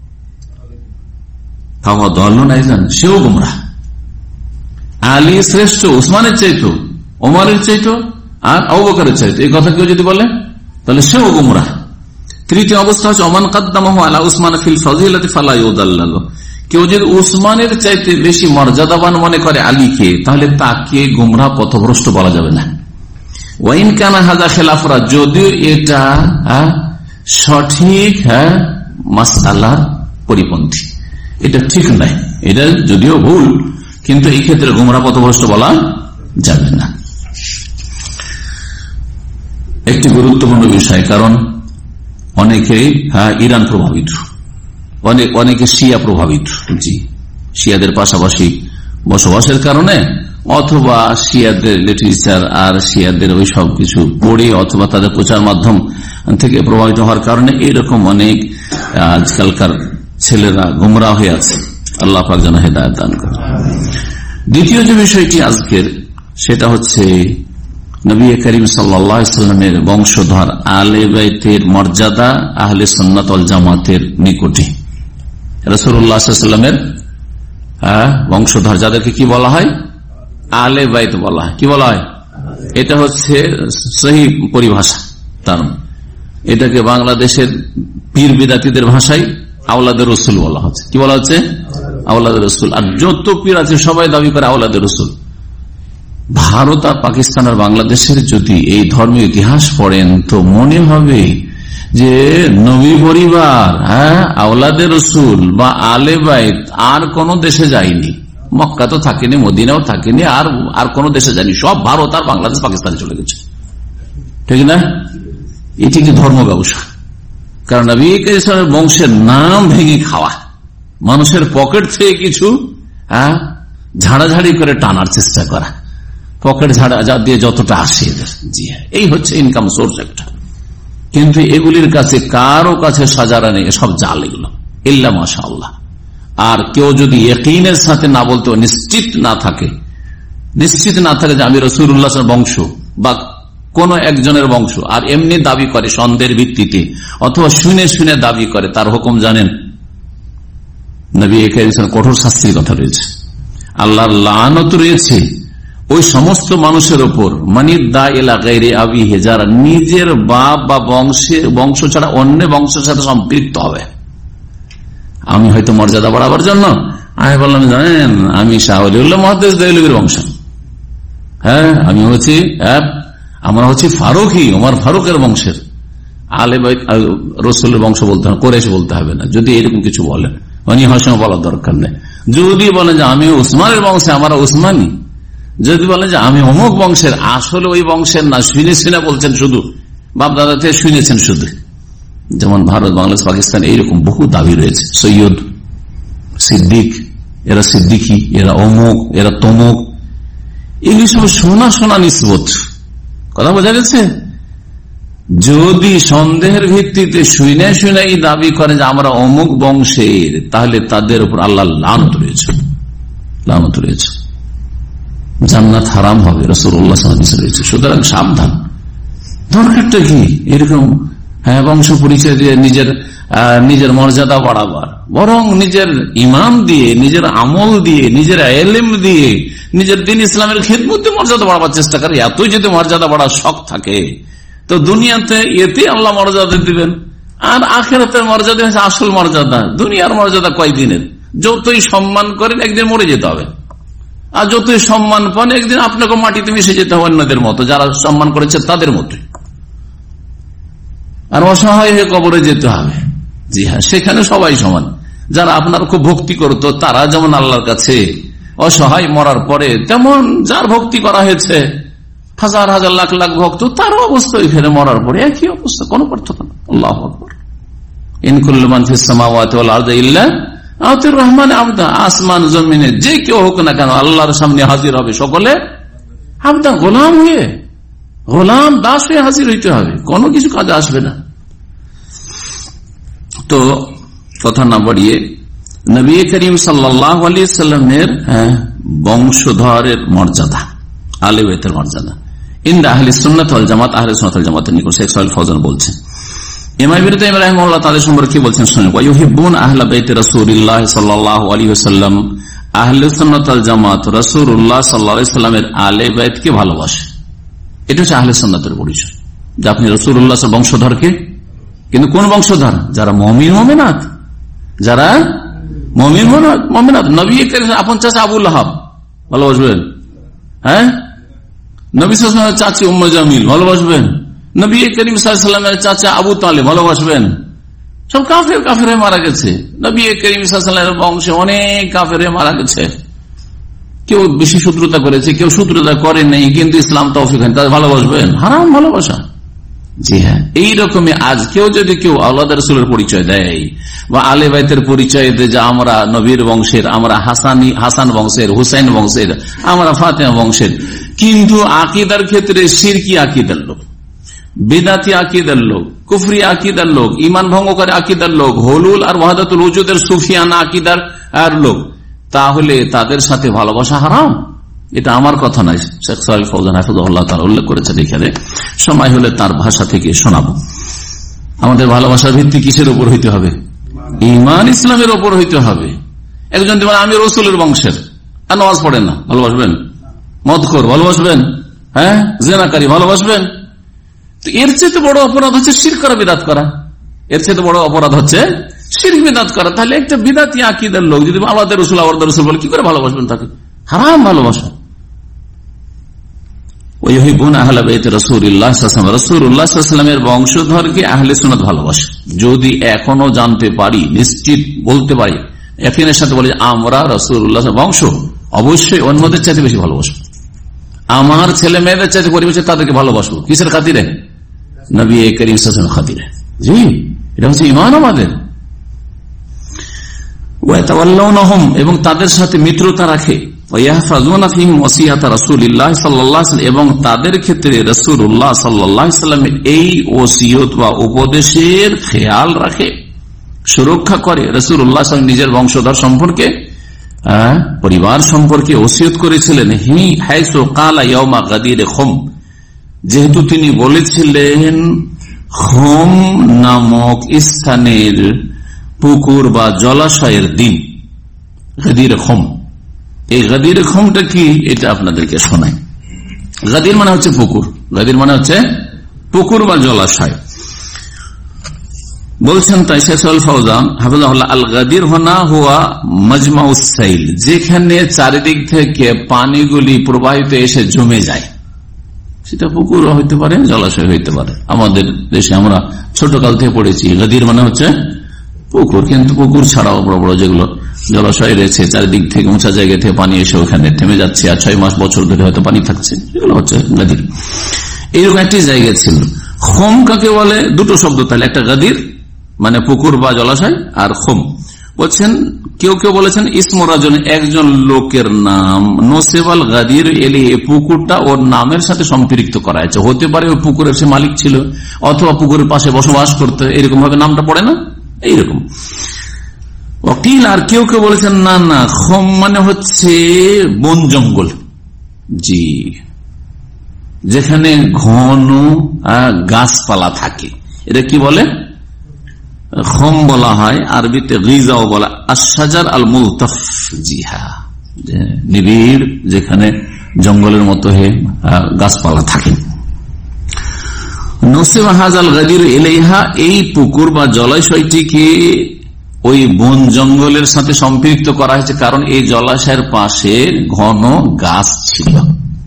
ফাহুয়া দাল্লুন আইযান, সেও গুমরাহ। আলী শ্রেষ্ঠ ওসমানের চাইতো, ওমরের চাইতো আর আবু বকরের চাইতো, এই কথা কেউ যদি বলে তাহলে সেও গুমরাহ। তৃতীয় অবস্থা হচ্ছে ওমান কদ্দামাহু আলা উসমান ফিল ফাজিলাতি ফালা ইউদাল্লালু। কেউ যদি উসমানের চাইতে বেশি মর্যাদাবান মনে করে আলীকে, তাহলে তাকে গুমরাহ পথভ্রষ্ট বলা যাবে না। ওয়াইন কানা হাযা খিলাফরা, যদিও এটা সঠিক হ্যাঁ মাসআলার পরিপন্থী, এটা ঠিক নাই, এটা যদিও ভুল, কিন্তু এই ক্ষেত্রে গুমরাহ পথভ্রষ্ট বলা যাবে না। একটি গুরুত্বপূর্ণ বিষয়, কারণ অনেকেই হ্যাঁ ইরান প্রভাবিত, অনেক অনেকে শিয়া প্রভাবিত, জি শিয়াদের পাশাপাশি বসবাসের কারণে অথবা শিয়াদের লিটারেচার আর শিয়াদের ওই সব কিছু পড়ে অথবা তাদের প্রচার মাধ্যম থেকে প্রভাবিত হওয়ার কারণে এইরকম অনেক আজকালকার ছেলেরা গুমরাহ হয়ে আছে। আল্লাহ পাক যেন হেদায়েত দান করেন। দ্বিতীয় যে বিষয়টি আজকের, সেটা হচ্ছে নবী করিম সাল্লাল্লাহু আলাইহি ওয়াসাল্লামের বংশধর আলে বাইতের মর্যাদা আহলে সুন্নাত ওয়াল জামাতের নিকটে। রাসূলুল্লাহ সাল্লাল্লাহু আলাইহি ওয়াসাল্লামের বংশধর যাদেরকে কি বলা হয়? আলে বাইত বলা হয়। কি বলা হয়? এটা হচ্ছে সহি পরিভাষা, তার এটাকে বাংলাদেশের পীর বিদাতীদের ভাষায় আওলাদের রসুল বলা হচ্ছে। কি বলা হচ্ছে? আওলাদের রসুল। আর যত পীর আছে সবাই দাবি করে আওলাদের রসুল। ভারত আর পাকিস্তান আর বাংলাদেশের যদি এই ধর্মীয় ইতিহাস পড়েন তো মনে হবে যে নবী পরিবার হ্যাঁ আওলাদের রসুল বা আলে বাইত আর কোন দেশে যায়নি, মক্কা তো থাকেনি, মদিনাও থাকেনি, আর আর কোন দেশে যায়নি, সব ভারত আর বাংলাদেশ পাকিস্তানে চলে গেছে, ঠিক না? এটি কি ধর্ম ব্যবসা? কারণ নবী ইসলামের বংশের নাম ভেঙে খাওয়া, মানুষের পকেট থেকে কিছু হ্যাঁ ঝাড়াঝাড়ি করে টানার চেষ্টা করা, পকেট ঝাড়া যা দিয়ে যতটা আসে এদের, জি হ্যাঁ এই হচ্ছে ইনকাম সোর্স একটা। কিন্তু এগুলির কাছে কারো কাছে সাজারা নেই, সব জাল এগুলো, ইল্লা মাশাআল্লাহ। আর কেউ যদি ইয়াকিনের সাথে না বলতে নিশ্চিত না থাকে, নিশ্চিত না থাকে যে আমি রাসূলুল্লাহর বংশ বা কোন একজনের বংশ, আর এমনি দাবি করে সন্দেহের ভিত্তিতে অথবা শুনে শুনে দাবি করে, তার হুকুম জানেন? নবী কারীম কঠোর শাস্তির কথা রয়েছে, আল্লাহর লানত রয়েছে ওই সমস্ত মানুষের ওপর, মানি দা ইলা গায়রি আবিহি, যারা নিজের বাপ বা বংশের বংশ ছাড়া অন্য বংশের সাথে সম্পৃক্ত হবে। আমি হয়তো মর্যাদা বাড়াবার জন্য আমি বললাম জানেন আমি শাহ ওলিউল্লাহ মুহাদ্দিস দেহলভীর বংশ, হ্যাঁ আমি হচ্ছি আমরা হচ্ছি ফারুকি, ওমর ফারুকের বংশের, আলে বাইত রাসূলের বংশ বলতে হবে, কুরাইশ বলতে হবে না। যদি এরকম কিছু বলেন মানে হাসনা বলার দরকার নেই। যদি বলেন যে আমি উসমানের বংশে, আমরা উসমানী, যদি বলেন যে আমি অমুক বংশের, আসলে ওই বংশের না, শুনেছি না বলছেন, শুধু বাপ দাদা থেকে শুনেছেন শুধু। যেমন ভারত, বাংলাদেশ, পাকিস্তান এইরকম বহু দাবি রয়েছে, সৈয়দ, সিদ্দিক, এরা সিদ্দিকি, এরা অমুক, এরা তমুক, এগুলি সব শোনা শোনা নিসবত। কথা বোঝা গেছে? যদি সন্দেহের ভিত্তিতে শুনে শুনে এই দাবি করে যে আমরা অমুক বংশের, তাহলে তাদের উপর আল্লাহ লানত রয়েছে, লানত রয়েছে, জান্নাত হারাম হবে, রাসূলুল্লাহ সাল্লাল্লাহু আলাইহি ওয়াসাল্লাম রয়েছে। সুতরাং সাবধান। দরকারটা কি এরকম হ্যাঁ বংশ পরিচয় দিয়ে নিজের নিজের মর্যাদা বাড়াবার, বরং নিজের ইমান দিয়ে, নিজের আমল দিয়ে, নিজের এলেম দিয়ে, নিজের দিন ইসলামের খেদমত দিয়ে মর্যাদা বাড়াবার চেষ্টা করে। এতই যদি মর্যাদা বাড়ার শখ থাকে তো দুনিয়াতে এতে আল্লাহ মর্যাদা দিবেন, আর আখিরাতের মর্যাদা হচ্ছে আসল মর্যাদা। দুনিয়ার মর্যাদা কয়দিনের, যতই সম্মান করেন একদিন মরে যেতে হবে, আর যতই সম্মান পান একদিন আপনাকে মাটিতে মিশে যেতে হবে অন্যদের মতো, যারা সম্মান করেছে তাদের মতো, আর অসহায় হয়ে কবরে যেতে হবে। জি হ্যাঁ, সেখানে সবাই সমান। যারা আপনার খুব ভক্তি করতো তারা যেমন আল্লাহর কাছে অসহায়, মরার পরে তেমন যার ভক্তি করা হয়েছে হাজার হাজার লাখ লাখ ভক্ত, তার অবস্থা এখানে মরার পরে একই অবস্থা, কোনো পার্থক্য না। আল্লাহু আকবার। ইন কুল্লু মান ফিস সামাওয়াতি ওয়াল আরদি ইল্লা আতির রহমান আবদা, আসমান জমিনে যে কেউ হোক না কেন আল্লাহর সামনে হাজির হবে সকলে আবদা, গোলাম হয়ে, গোলাম দাস হয়ে হাজির হইতে হবে, কোনো কিছু কাজে আসবে না। তো কথা না বাড়িয়ে নবী করিম সাল্লাল্লাহু আলাইহি সাল্লামের বংশধরের মর্যাদা, আহলে বাইতের মর্যাদা ইনদা আহলে সুন্নাত ওয়াল জামাত, আহলে সুন্নাত ওয়াল জামাতের নিকট শেখ সালেহ ফৌজান বলছেন। ইমাম ইবনে তাইমিয়া রাহিমাহুল্লাহ তাদের সম্পর্কে কি বলছেন শুনুন। ওয়া ইউহিব্বুন আহলে বাইত রাসূলিল্লাহ সাল্লাল্লাহু আলাইহি ওয়াসাল্লাম, আহলে সুন্নাত ওয়াল জামাত রাসূলুল্লাহ সাল্লাল্লাহু আলাইহি সাল্লামের আহলে বাইতকে ভালোবাসে। এটা হচ্ছে আহলে সুন্নাতের পরিচয়, যে আপনি রাসূলুল্লাহ এর বংশধরকে। কিন্তু কোন বংশধর? যারা মুমিন মুমিনাত, যারা মুমিন মুমিনাত। নবী করিম আপন চাচা আবু লাহাব ভালোবাসবেন? হ্যাঁ। নবী সাল্লাল্লাহু আলাইহি ওয়াসাল্লামের চাচি উম্মে জামিল ভালোবাসবেন? নবী করিম সাল্লাল্লাহু আলাইহি ওয়াসাল্লামের চাচা আবু তালেব ভালোবাসবেন? সব কাফের, কাফের হয়ে মারা গেছে। নবী করিম সাল্লাল্লাহু আলাইহি ওয়াসাল্লামের বংশে অনেক কাফের হয়ে মারা গেছে। কেউ বেশি শত্রুতা করেছে, কেউ শত্রুতা করে নেই, কিন্তু ইসলাম তৌফিক হয়, তাদের ভালোবাসবেন? হারাম ভালোবাসা। জি হ্যাঁ, এইরকমই আজকেও যদি কেউ আওলাদ রাসূলের পরিচয় দেয় বা আলে বাইতের পরিচয় দেয় যে আমরা নবীর বংশের, আমরা হাসানি হাসান বংশের, হুসাইন বংশের, আমরা ফাতেমা বংশের, কিন্তু আকীদার ক্ষেত্রে শিরকি আকীদার লোক, বিদআতি আকীদার লোক, কুফরি আকীদার লোক, ঈমান ভঙ্গকারী আকীদার লোক, হুলুল আর ওয়াহদাতুল ওজুদের সুফিয়ানা আকীদার আর লোক, তাহলে তাদের সাথে ভালোবাসা হারাম। এটা আমার কথা নয়, শেখ সালেহ ফৌজান হাফিজাহুল্লাহ তাআলা উল্লেখ করেছেন এখানে। সময় হলে তার ভাষা থেকে শোনাবো। আমাদের ভালোবাসার ভিত্তি কিসের উপর হইতে হবে? ঈমান ইসলামের উপর হইতে হবে। একজন দিবেন আমি রাসূলের বংশের, আর নামাজ পড়েন না, ভালোবাসবেন? মদখোর ভালোবাসবেন? হ্যাঁ, জিনাকারী ভালোবাসবেন? তো এর চেয়ে বড় অপরাধ হচ্ছে শিরক করা, বিদআত করা। এর চেয়ে বড় অপরাধ হচ্ছে শিরক বিদআত করা। তাহলে একটা বিদআতি আকীদার লোক যদি আল্লাহর রাসূল আল্লাহর রাসূল বলে, কি করে ভালোবাসবেন তাকে? হারাম ভালোবাসা। রাসূলুল্লাহের বংশধরকে আহলে সুন্নাত ভালোবাসে। যদি এখনো জানতে পারি, নিশ্চিত বলতে পারি, ইয়াকিনের সাথে বলি আমরা রাসূলুল্লাহর বংশ, অবশ্যই অন্যদের চাইতে বেশি ভালোবাসবো। আমার ছেলে মেয়েদের চাইতে পরিবেশে তাদেরকে ভালোবাসবো। কিসের খাতিরে? নবী করিম সাল্লাল্লাহু আলাইহি ওয়াসাল্লামের খাতিরে। জি, এটা হচ্ছে ঈমান আমাদের। এবং তাদের সাথে মিত্রতা রাখে, এবং তাদের ক্ষেত্রে রাসূলুল্লাহ সাল্লাল্লাহু আলাইহি ওয়াসাল্লামের এই ওসিয়ত বা উপদেশের খেয়াল রাখে, সুরক্ষা করে। রাসূলুল্লাহ নিজের বংশধর সম্পর্কে, পরিবার সম্পর্কে ওসিয়ত করেছিলেন। হি হাইসু কালা ইয়াউমা গাদির খুম, যেহেতু তিনি বলেছিলেন খুম নামক স্থানের পুকুর বা জলাশয়ের দিন, গাদির খুম। এই গাদির খুমটা কি, এটা আপনাদেরকে শোনাই। গাদির মানে হচ্ছে পুকুর, গাদির মানে হচ্ছে পুকুর বা জলাশয়। বলছেন তাই শেখ সালেহ ফৌজান হাফিজাহুল্লাহ, আল গাদির হোনা হুয়া মাজমাউস সাইল, যেখানে চারিদিক থেকে পানিগুলি প্রবাহিত এসে জমে যায়। সেটা পুকুর হইতে পারে, জলাশয় হইতে পারে। আমাদের দেশে আমরা ছোটকাল থেকে পড়েছি গাদির মানে হচ্ছে পুকুর, কিন্তু পুকুর ছাড়াও বড় বড় যেগুলো জলাশয় রয়েছে, চারিদিক থেকে উঁচা জায়গা থেকে পানি এসে ওখানে থেমে যাচ্ছে, আর ছয় মাস বছর ধরে হয়তো পানি থাকছে, এগুলো হচ্ছে গাদির। এইরকম একটি জায়গা ছিল। খোম কাকে বলে? দুটো শব্দ তাহলে, একটা গাদির মানে পুকুর বা জলাশয়, আর খোম বলছেন কেউ কেউ বলেছেন ইসমরাজন একজন লোকের নাম, নোসেবাল গাদির এলে এই পুকুরটা ওর নামের সাথে সম্পৃক্ত করা হয়েছে। হতে পারে ওই পুকুরের সে মালিক ছিল, অথবা পুকুরের পাশে বসবাস করতে, এরকম ভাবে নামটা পড়ে না, এইরকম অকিল। আর কেউ কেউ বলেছেন না না, খোম মানে হচ্ছে বন জঙ্গল, জি, যেখানে ঘন গাছপালা থাকে, এটা কি বলে? খোম বলা হয়, আরবিতে গিজাও বলা, আশজার আল মুলতাফ, জি হ্যাঁ, নিবিড় যেখানে জঙ্গলের মতো হে গাছপালা থাকে। নসিব হাজাল গাদির ইলাইহা, এই পুকুর বা জলাশয়টিকে ওই বন জঙ্গলের সাথে সম্পৃক্ত করা হয়েছে, কারণ এই জলাশয়ের পাশে ঘন গাছ ছিল।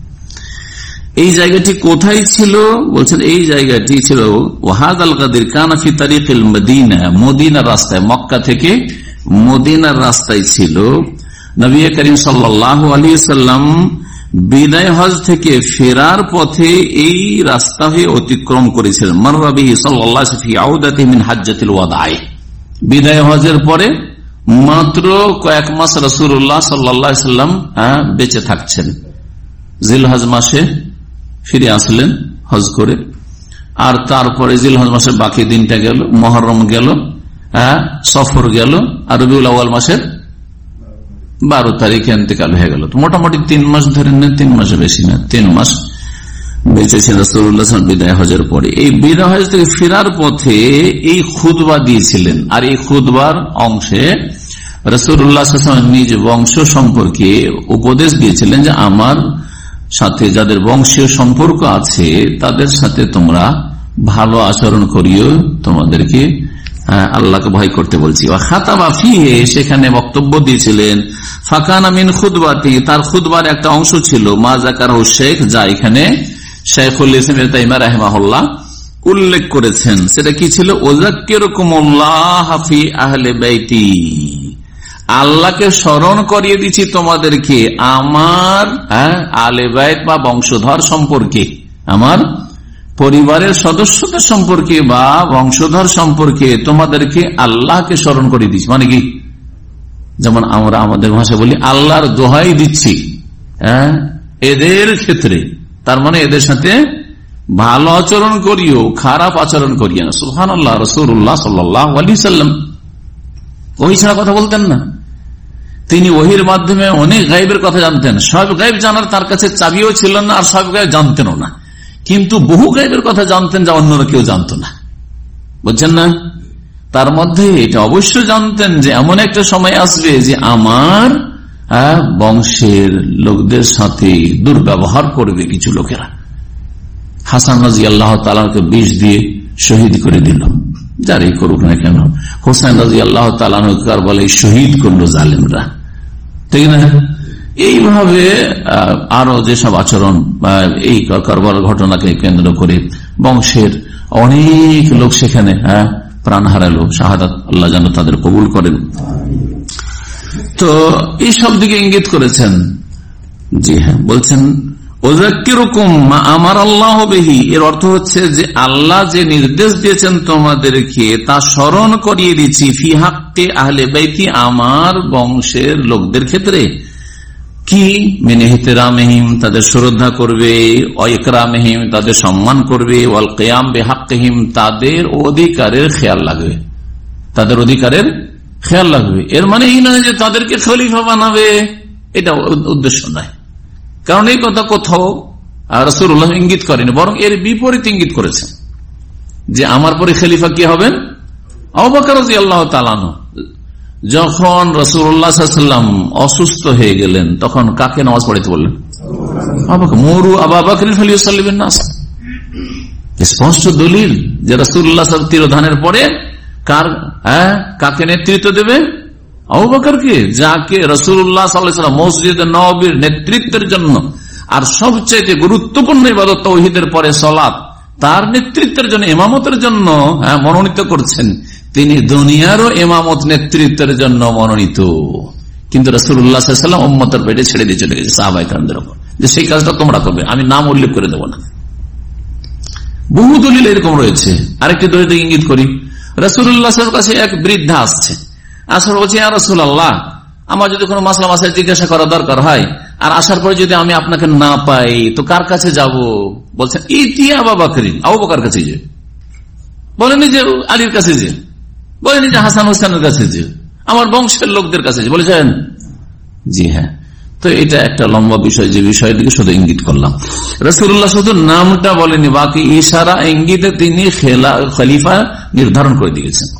এই জায়গাটি কোথায় ছিল? বলছেন এই জায়গাটি ছিল ওয়াহাদ আল গাদির কানা ফি তারিকিল মদিনা, মদিনার রাস্তায়, মক্কা থেকে মদিনার রাস্তায় ছিল। নবী করিম সাল্লাল্লাহু আলাইহি ওয়াসাল্লাম বিদায় হজ থেকে ফেরার পথে এই রাস্তা হয়ে অতিক্রম করেছিলেন। মাররা বিহি সাল্লাল্লাহু আলাইহি ওয়াসাল্লাম ফি আউদাতি মিন হাজ্জাতিল ওয়াদাই, বিদায় হজের পরে মাত্র কয়েক মাস রাসূলুল্লাহ সাল্লাল্লাহু আলাইহি ওয়াসাল্লাম বেঁচে থাকছেন। জিলহজ মাসে ফিরে আসলেন হজ করে, আর তারপরে জিলহজ মাসের বাকি দিনটা গেল, মুহররম গেল, সফর গেল, আর রবিউল আউয়াল মাসের বারো তারিখে ইন্তেকাল হয়ে গেল। মোটামুটি তিন মাস ধরে নেন, তিন মাসে বেশি না, তিন মাস বেঁচেছেন রাসূলুল্লাহ বিদায় হজের পরে। এই বিদায় হজ থেকে ফেরার পথে এই খুতবা দিয়েছিলেন, আর এই খুতবার অংশে রাসূলুল্লাহ নিজ বংশ সম্পর্কে উপদেশ দিয়েছিলেন যে আমার সাথে যাদের বংশীয় সম্পর্ক আছে তাদের সাথে তোমরা ভালো আচরণ করিও, তোমাদেরকে আল্লাহকে ভয় করতে বলছি। খাতাবা ফিহে, সেখানে বক্তব্য দিয়েছিলেন। ফাকানা মিন খুতবাতি, তার খুতবার একটা অংশ ছিল মা যাকারহু শেখ, যা এখানে শাইখুল ইসলাম ইবনে তাইমিয়া রাহিমাহুল্লাহ উল্লেখ করেছেন। সেটা কি ছিল? ওয়াযাক্কিরুকুমুল্লাহ ফি আহলি বাইতি, আল্লাহকে স্মরণ করিয়ে দিচ্ছি তোমাদেরকে আমার আহলে বাইত বা বংশধর সম্পর্কে, আমার পরিবারের সদস্যদের সম্পর্কে বা বংশধর সম্পর্কে তোমাদেরকে আল্লাহকে স্মরণ করিয়ে দিচ্ছি। মানে কি? যেমন আমরা আমাদের ভাষা বলি আল্লাহর দোহাই দিচ্ছি হ্যাঁ এদের ক্ষেত্রে, তার মানে এদের সাথে ভালো আচরণ করিও, খারাপ আচরণ করিও না। সুবহানাল্লাহ। রাসূলুল্লাহ সাল্লাল্লাহু আলাইহি সাল্লাম ওহী ছাড়া কথা বলতেন না। তিনি ওহীর মাধ্যমে অনেক গায়েবের কথা জানতেন। সব গায়েব জানার তার কাছে চাবিও ছিল না, আর সব গায়েব জানতেনও না, কিন্তু বহু গায়েবের কথা জানতেন যা অন্যরা কেউ জানতো না, বুঝছেন না? তার মধ্যে এটা অবশ্য জানতেন যে এমন একটা সময় আসবে যে আমার বংশের লোকদের সাথে দুর্ব্যবহার করবে কিছু লোকেরা। হাসান রাদিয়াল্লাহু তাআলাকে বিষ দিয়ে শহীদ করে দিল, যারাই করুক না কেন। হোসেন রাদিয়াল্লাহু তাআলাকে কারবালায় শহীদ করলো জালেমরা, ঠিক না? এইভাবে আরো যেসব আচরণ এই কারবালার ঘটনাকে কেন্দ্র করে বংশের অনেক লোক সেখানে হ্যাঁ প্রাণ হারালো, শাহাদাত আল্লাহ যেন তাদের কবুল করেন। তো এই সব দিকে ইঙ্গিত করেছেন। জি হ্যাঁ, বলছেন ওযাক্কিরুকুম মা আমার আল্লাহ বিহি, এর অর্থ হচ্ছে যে আল্লাহ যে নির্দেশ দিয়েছেন তোমাদেরকে তা স্মরণ করিয়ে দিচ্ছি। ফি হাক্কি আহলে বাইতি, আমার বংশের লোকদের ক্ষেত্রে। কি? মিন ইহতিরামিহিম, তাদের শ্রদ্ধা করবে, ওয়া ইকরামিহিম, তাদের সম্মান করবে, ওয়াল কিয়াম বিহাক্কিহিম, তাদের অধিকারের খেয়াল রাখবে, তাদের অধিকারের খেয়াল রাখবে। এর মানে এই নয় যে তাদেরকে খলিফা বানাবে, এটা উদ্দেশ্য নয়, কারণ এই কথা কোথাও রাসূলুল্লাহ ইঙ্গিত করেনি, বরং এর বিপরীত ইঙ্গিত করেছেন যে আমার পরে খলিফা কি হবেন? আবু বকর রাদিয়াল্লাহু তাআলা আনহু। যখন রাসূলুল্লাহ সাল্লাল্লাহু আলাইহি ওয়াসাল্লাম অসুস্থ হয়ে গেলেন তখন কাকে নামাজ পড়াইতে বললেন? আবু বকর। মুরু আবু বকর ফালিউসাল্লি বিন নাস, স্পষ্ট দলিল যে রাসূলুল্লাহ সাল্লাল্লাহু আলাইহি ওয়াসাল্লাম তিরোধানের পরে কার হ্যাঁ কাকে নেতৃত্ব দেবে? আবু বকরকে, যাকে রাসূলুল্লাহ সাল্লাল্লাহু আলাইহি ওয়াসাল্লাম মসজিদে নববীর নেতৃত্বের জন্য আর সবচেয়ে গুরুত্বপূর্ণ ইবাদত তাওহীদের পরে সালাত, তার নেতৃত্বের জন্য, ইমামতের জন্য মনোনীত করছেন। তিনি দুনিয়ারও ইমামত নেতৃত্বের জন্য মনোনীত। কিন্তু রাসূলুল্লাহ সাল্লাল্লাহু আলাইহি ওয়াসাল্লাম উম্মতের পেটে ছেড়ে দিয়ে চলে গেছে সাহাবায়ে কেরামদের উপর, যে সেই কাজটা তোমরা করবে, আমি নাম উল্লেখ করে দেবো না। বহু দলিল এরকম রয়েছে। আরেকটি দলিল ইঙ্গিত করি, রাসূলুল্লাহ সাল্লাল্লাহু আলাইহি ওয়াসাল্লামের কাছে এক বৃদ্ধা আসছে, আসার বলছে, ইয়া রাসূলুল্লাহ, আমার যদি কোনো মাসলা মাসাইল জিজ্ঞাসা করা দরকার হয়, আর আসার পরে যদি আমি আপনাকে না পাই তো কার কাছে যাব? বলছেন, ইতি আবু বকরিন, আবু বকর কাছে যে, বলেনি যে আলীর কাছে যে, বলেনি যে হাসান হোসেনের কাছে যে, আমার বংশের লোকদের কাছে যে, বলেছেন জি হ্যাঁ। তো এটা একটা লম্বা বিষয়, যে বিষয়টিকে শুধু ইঙ্গিত করলাম। রাসূলুল্লাহ শুধু নামটা বলেনি, বাকি ইশারা ইঙ্গিতে তিনি খলিফা নির্ধারণ করে দিয়েছেন।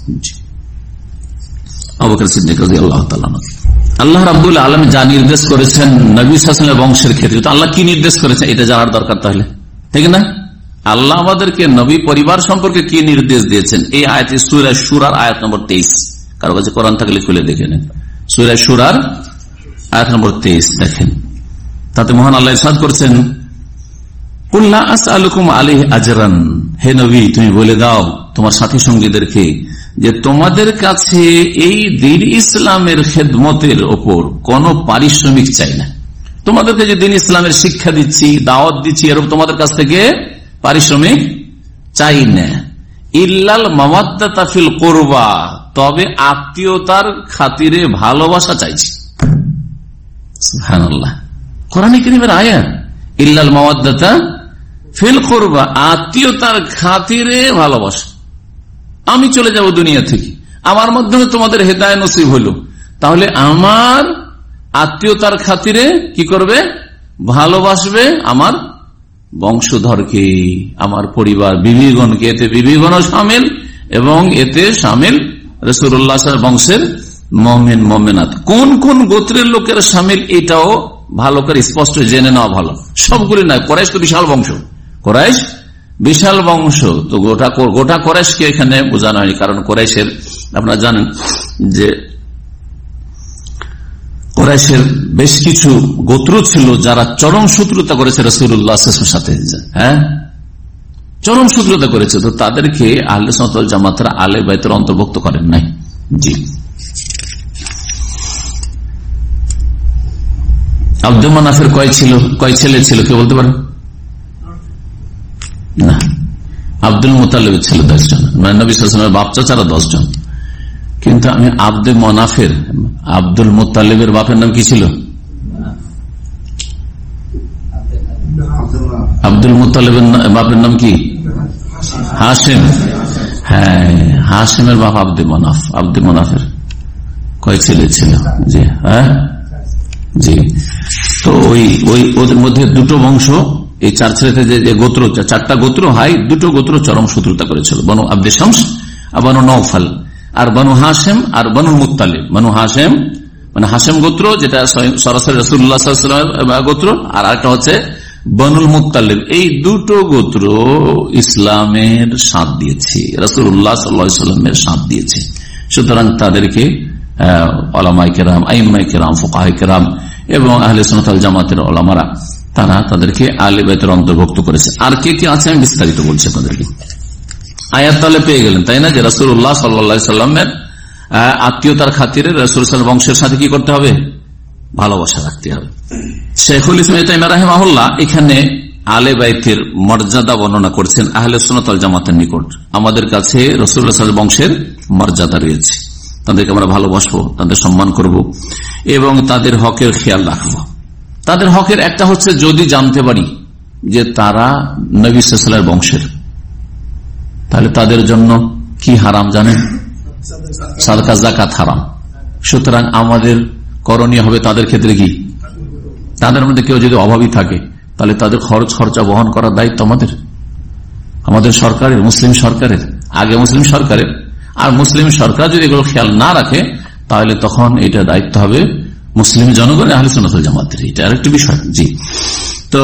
আবু বকর সিদ্দিক রাদিয়াল্লাহু তাআলা। আল্লাহ রাব্বুল আলামিন যা নির্দেশ করেছেন নবী সাল্লাল্লাহু আলাইহি ওয়াসাল্লামের বংশের ক্ষেত্রে, তো আল্লাহ কি নির্দেশ করেছেন এটা জানার দরকার তাহলে, ঠিক না? আল্লাহ আমাদেরকে নবী পরিবার সম্পর্কে কি নির্দেশ দিয়েছেন, এই আয়াতে সূরা শুরার আয়াত নম্বর তেইশ, কারো কাছে কোরআন থাকলে খুলে দেখে নেন, সূরা শুরার আয়াত নম্বর তেইশ দেখেন। তাতে মহান আল্লাহ ইরশাদ করছেন, কুল লা আসআলুকুম আলাইহি আজরান, হে নবী তুমি বলে দাও তোমার সাথী সঙ্গীদেরকে যে তোমাদের কাছে এই দ্বীন ইসলামের খেদমতের ওপর কোনো পারিশ্রমিক চাই না। তোমাদেরকে যে দ্বীন ইসলামের শিক্ষা দিচ্ছি, দাওয়াত দিচ্ছি, এরকম তোমাদের কাছ থেকে পারিশ্রমিক চাই না। ইল্লাল মাওয়াদ্দাতা ফিল কুরবা, তবে আত্মীয়তার খাতিরে ভালোবাসা চাইছি। সুবহানাল্লাহ, কোরআনে কারীমের আয়াত, ইল্লাল মাওয়াদ্দাতা ফিল কুরবা, আত্মীয়তার খাতিরে ভালোবাসা। আমি চলে যাব দুনিয়া থেকে, আমার মাধ্যমে তোমাদের হেদায়েত নসিব হলো, তাহলে আমার আত্মীয়তার খাতিরে কি করবে? ভালোবাসবে আমার বংশধরকে, আমার পরিবার, বিবিগণকে। এতে বিবিগণও শামিল এবং এতে শামিল রাসূলুল্লাহ সাল্লাল্লাহু আলাইহি ওয়াসাল্লাম বংশের মুমিন মুমিনাত। কোন কোন গোত্রের লোকের শামিল এটাও ভালো করে স্পষ্ট জেনে নেওয়া ভালো। সবগুলি নয়, কুরাইশ তো বিশাল বংশ, কুরাইশ বিশাল বংশ, তো গোটা গোটা কুরাইশকে এখানে বোঝানো হয়নি, কারণ কুরাইশের আপনারা জানেন যে কুরাইশের বেশ কিছু গোত্র ছিল যারা চরম শত্রুতা করেছে রাসূলুল্লাহ সাল্লাল্লাহু আলাইহি ওয়াসাল্লামের সাথে, হ্যাঁ চরম শত্রুতা করেছে, তো তাদেরকে আহলে সুন্নাত ওয়াল জামাতের আহলে বাইতের অন্তর্ভুক্ত করেন নাই। জি, আব্দুল মানাফের কয় ছিল, কয় ছেলে ছিল কেউ বলতে পারেন? না, আব্দুল মুতালিবের ছিল দশ জন, মানে নবী সাল্লাল্লাহু আলাইহি ওয়াসাল্লামের বাপ চাচারা দশ জন। কিন্তু আমি আব্দুল মনাফের, আব্দুল মুতালিবের বাপের নাম কি ছিল? আব্দুল মুতালিবের বাপের নাম কি? হাশিম। হ্যাঁ, হাশিমের বাপ আব্দুল মনাফ। আব্দুল মনাফের কয় ছেলে ছিল? জি হ্যাঁ, জি। তো ওই ওই ওদের মধ্যে দুটো বংশ, এই চার ছেলেতে যে গোত্র, চারটা গোত্র হয়, দুটো গোত্র চরম শত্রুতা করেছিল, বনু আব্দে শামস আর বনু নওফাল, আর বনু হাশেম আর বনু মুত্তালিব। বনু হাশেম মানে হাশেম গোত্র, যেটা সরাসরি রাসূলুল্লাহ সাল্লাল্লাহু আলাইহি ওয়াসাল্লাম গোত্র, আর একটা হচ্ছে বনুল মুত্তালিব। এই দুটো গোত্র ইসলামের সাথ দিয়েছে, রাসূলুল্লাহ সাল্লাল্লাহু আলাইহি ওয়াসাল্লামের সাথ দিয়েছে। সুতরাং তাদেরকে উলামায়ে কেরাম, আইম্মায়ে কেরাম, ফুকাহায়ে কেরাম এবং আহলে সুন্নাত ওয়াল জামাতের উলামারা তারা তাদেরকে আহলে বাইতের অন্তর্ভুক্ত করেছে। আর কে কে আছে আমি বিস্তারিত বলছি আপনাদেরকে। আয়াত তাহলে পেয়ে গেলেন, তাই না, যে রাসূলুল্লাহ সাল্লাল্লাহু আলাইহি ওয়াসাল্লামের আত্মীয়তার খাতিরে রাসূল বংশের সাথে কি করতে হবে? ভালোবাসা রাখতে হবে। শেখুল ইসলাম ইবনে তাইমিয়া রাহিমাহুল্লাহ এখানে আহলে বাইতের মর্যাদা বর্ণনা করছেন আহলে সুন্নাত ওয়াল জামাতের নিকট। আমাদের কাছে রাসূলুল্লাহ সাল্লাল্লাহু আলাইহি ওয়াসাল্লাম বংশের মর্যাদা রয়েছে, তাদেরকে আমরা ভালোবাসবো, তাদের সম্মান করব এবং তাদের হকের খেয়াল রাখবো। তাদের হকের একটা হচ্ছে, যদি জানতে পারি যে তারা নবী সাল্লাল্লাহু আলাইহি ওয়াসাল্লামের বংশের, তাহলে তাদের জন্য কি হারাম জানেন? সাদকা যাকাত হারাম। সুতরাং আমাদের করণীয় হবে তাদের ক্ষেত্রে কি, তাদের মধ্যে কেউ যদি অভাবী থাকে তাহলে তাদের খরচ খরচা বহন করার দায়িত্ব আমাদের, আমাদের সরকারের, মুসলিম সরকারের, আগে মুসলিম সরকারের। আর মুসলিম সরকার যদি এগুলো খেয়াল না রাখে তাহলে তখন এটা দায়িত্ব হবে মুসলিম জনগণের, আহলে সুন্নাত ওয়াল জামাতের। এটা আরেকটি বিষয়। জি, তো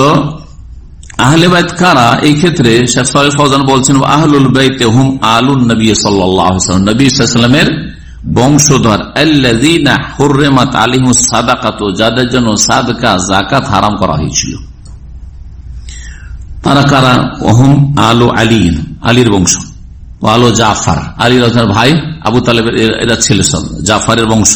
আহলে বাইত কারা? এই ক্ষেত্রে শেখ সালেহ ফওজান বলছেন, আহলুল বাইতে হুম আলুন নবী সাল্লাল্লাহু আলাইহি ওয়াসাল্লাম, নবী সাল্লাল্লাহু আলাইহি ওয়াসাল্লামের বংশধর, আল্লাযীনা হুররিমাত আলাইহিমুস সাদাকাতু, যাদের জন্য সাদকা যাকাত হারাম করা হয়েছিল। তারা কারা? হুম আলু আলী, আলীর বংশ, আলু জাফর, আলী রাজার ভাই আবু তালেবের এরা ছেলে সব, জাফরের বংশ।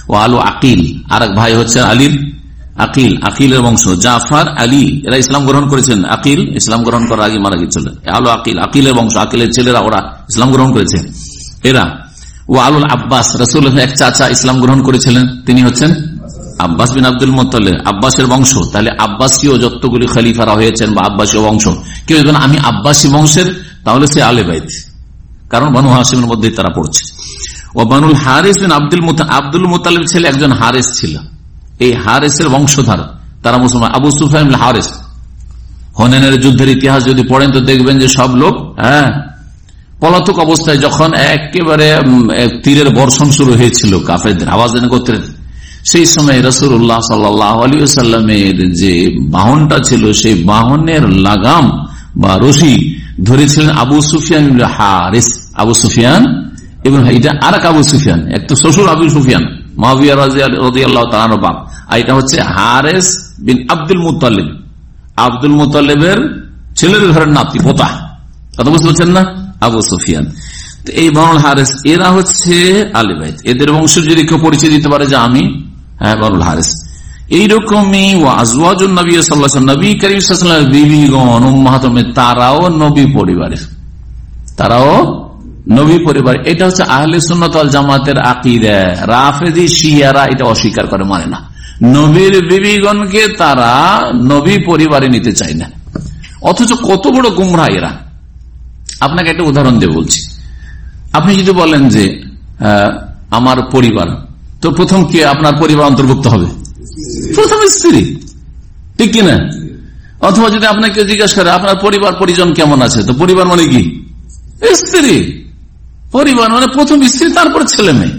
ও আলু আকিল, আর এক ভাই হচ্ছে আলীর আকিল, আকিলের বংশ। জাফর আলী এরা ইসলাম গ্রহণ করেছেন, আকিল ইসলাম গ্রহণ করার আগে মারা গিয়েছিলেন। আলু আকিল, আকিলের বংশ, আকিলের ছেলেরা ওরা ইসলাম গ্রহণ করেছে এরা। ও আলুল আব্বাস, রাসূলুল্লাহ এক চাচা ইসলাম গ্রহণ করেছিলেন, তিনি হচ্ছেন আব্বাস বিন আব্দুল মুত্তালিব, আব্বাসের বংশ। তাহলে আব্বাসীয় যতগুলি খলিফারা হয়েছেন বা আব্বাসীয় বংশ, কেউ যখন আমি আব্বাসী বংশের তাহলে সে আলে বাইত, কারণ বনু হাশিমের মধ্যেই তারা পড়ছে। ও বানুল হারিস বিন আব্দুল মুত্তালিব, আব্দুল মুত্তালিব ছেলে একজন হারিস ছিল, এই হারিসের বংশধর তারা মুসলমান। আবু সুফিয়ান বিন হারিস, হুনাইনের যুদ্ধের ইতিহাস যদি পড়েন তো দেখবেন যে সব লোক হ্যাঁ পলাতক অবস্থায় যখন একেবারে তীরের বর্ষণ শুরু হয়েছিল কাফেরদের, আওয়াজ দেন গোত্রের, সেই সময় রাসূলুল্লাহ সাল্লাল্লাহু আলাইহি ওয়াসাল্লামের যে বাহনটা ছিল সেই বাহনের লাগাম বা রশি ধরেছিলেন আবু সুফিয়ান ইবনে হারিস। আবু সুফিয়ান এবং এটা আর এক আবু সুফিয়ান, এক তো শ্বশুর আবু সুফিয়ান মুআবিয়া রাদিয়াল্লাহু তাআলা আনহু বাপ, আর এটা হচ্ছে হারিস বিন আব্দুল মুত্তালিব, আব্দুল মুত্তালিবের ছেলের ঘরের নাতি পোতা, কথা বুঝতে পারছেন না, আবু সুফিয়ান। এই বানুল হারিস এরা হচ্ছে আলে বাইত, এদের বংশ যদি কেউ পরিচয় দিতে পারে যে আমি হ্যাঁ বানুল হারিস। এইরকমই আজওয়াজুন নবী সাল্লাল্লাহু আলাইহি ওয়াসাল্লাম, নবী করিম সাল্লাল্লাহু আলাইহি ওয়াসাল্লামের বিবিগণ উম্মাহাতুল, তারাও নবী পরিবার, তারাও নবী পরিবার। এটা হচ্ছে আহলে সুন্নাত ওয়াল জামাতের আকীদা। রাফেজি শিয়ারা এটা অস্বীকার করে, মানে না, নবীর বিবিগণকে তারা নবী পরিবারে নিতে চায় না, অথচ কত বড় গুমরাহ এরা। আপনাকে একটা উদাহরণ দিয়ে বলছি। আপনি যদি বলেন যে আমার পরিবার, তো প্রথম কে আপনার পরিবার অন্তর্ভুক্ত হবে? প্রথম স্ত্রী, ঠিক কিনা? অথবা যদি আপনাকে জিজ্ঞাসা করে আপনার পরিবার পরিজন কেমন আছে, তো পরিবার মানে কি? স্ত্রী। পরিবার মানে প্রথম স্ত্রী, তারপর ছেলে মেয়ে।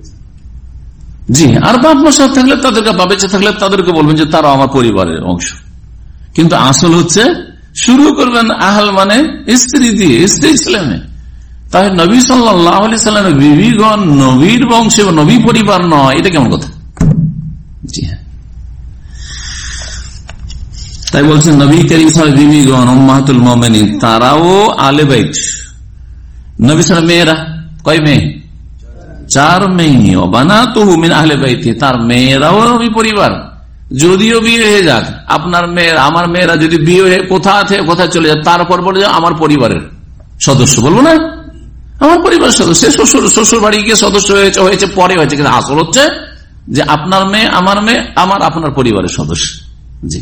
জি, আর বাপ মা সাথে থাকলে তাদেরকে, বা বেঁচে থাকলে তাদেরকে বলবেন যে তারা আমার পরিবারের অংশ। কিন্তু আসল হচ্ছে শুরু করবেন আহল মানে স্ত্রী দিয়ে, স্ত্রী ছেলে মেয়ে। তাই নবী সাল্লাল্লাহু আলাইহি সাল্লামের বিবিগণ নবীর বংশে বা নবী পরিবার নয়, এটা কেমন কথা? জি হ্যাঁ, তাই বলছেন নবী করিম সাল্লাল্লাহু আলাইহি বিবিগণ উম্মাহাতুল মুমিনিন তারাও আলে বাইত। নবী সাল্লাল্লাহু মেয়েরা কয় মেয়ে? চার মেয়ে। ও বানাতুহু মিন আহলে বাইতি, তার মেয়েরাও নবী পরিবার। যদিও বিয়ে হয়ে যাক, আপনার মেয়ে আমার মেয়েরা যদি বিয়ে হয়ে কোথা থেকে কোথায় চলে যায়, তারপর বলে যায় আমার পরিবারের সদস্য, বলবো না আমার পরিবারের সদস্য। শ্বশুর শ্বশুর বাড়ি গিয়ে সদস্য হয়েছে হয়েছে পরে হয়েছে, কিন্তু আসল হচ্ছে যে আপনার মেয়ে আমার মেয়ে আমার আপনার পরিবারের সদস্য। জি,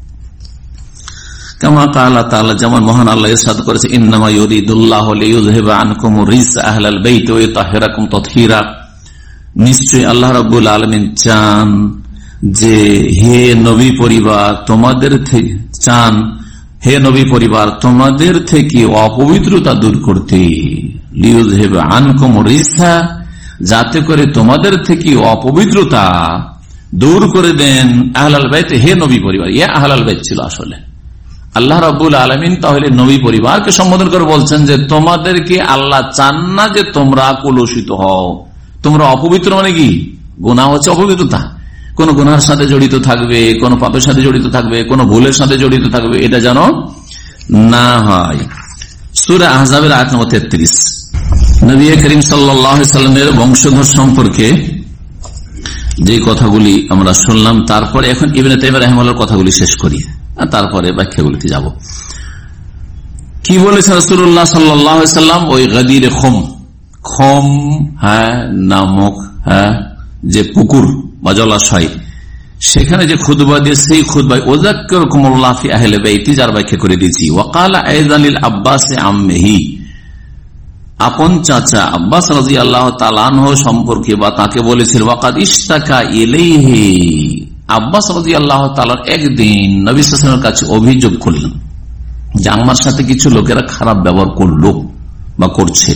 কামা কালা তাআলা, যেমন মহান আল্লাহ ইরশাদ করেছে, ইন্নামা ইউরিদুল্লাহু লিইয়ুযহিবা আনকুম রিজসা আহলাল বাইতি ওয়া ইউতাহহিরাকুম তাতহীরা। নিশ্চয়ই আল্লাহ রাব্বুল আলামিন চান যে হে নবী পরিবার তোমাদের থেকে চান হে নবী পরিবার তোমাদের থেকে অপবিত্রতা দূর করতে, লিইয়ুযহিবা আনকুম রিজসা, যাতে করে তোমাদের থেকে অপবিত্রতা দূর করে দেন। আহলাল বাইত, হে নবী পরিবার, ইয়া আহলাল বাইত ছিল আসলে আল্লাহ রাব্বুল আলামিন। তাহলে নবী পরিবারকে সম্বোধন করে বলছেন যে তোমাদেরকে আল্লাহ চান না যে তোমরা কলুষিত হও, তোমরা অপবিত্র, মানে কি গুনাহ হচ্ছে অপবিত্রতা, কোন গুনার সাথে জড়িত থাকবে, কোন পাপের সাথে জড়িত থাকবে, কোন ভুলের সাথে জড়িত থাকবে, এটা যেন না হয়। সূরা আহজাবের আয়াত নম্বর তেত্রিশ। নবী করিম সাল্লাল্লাহু আলাইহি সাল্লামের বংশধর সম্পর্কে যে কথাগুলি আমরা শুনলাম, তারপরে এখন ইবনে তাইমিয়া রাহিমাহুল্লাহর কথাগুলি শেষ করি, আর তারপরে ব্যাখ্যাগুলিতে যাব। কি বলেছেন রাসূলুল্লাহ সাল্লাল্লাহু আলাইহি সাল্লাম? ওই গাদির খম খম হ্যাঁ নামক হ্যাঁ যে পুকুর বা জলাশয়, সেখানে যে খুতবা দিয়ে সেই খুতবায় ওযাক্কিরুকুমুল্লাহ ফি আহলি বাইতি, যার ব্যাখ্যা করে দিয়েছি। ওয়াকালা আইযান লিল আব্বাস আম্মিহি, আপন চাচা আব্বাস রাদিয়াল্লাহু তাআলা আনহু সম্পর্কে বা তাকে বলেছিল, ওয়াকাদ ইশতাকা ইলাইহি, আব্বাস রাদিয়াল্লাহু তাআলা একদিন নবী সাল্লাল্লাহু আলাইহি ওয়াসাল্লামের কাছে অভিযোগ করলেন যে আমার সাথে কিছু লোকেরা খারাপ ব্যবহার করলো বা করছে।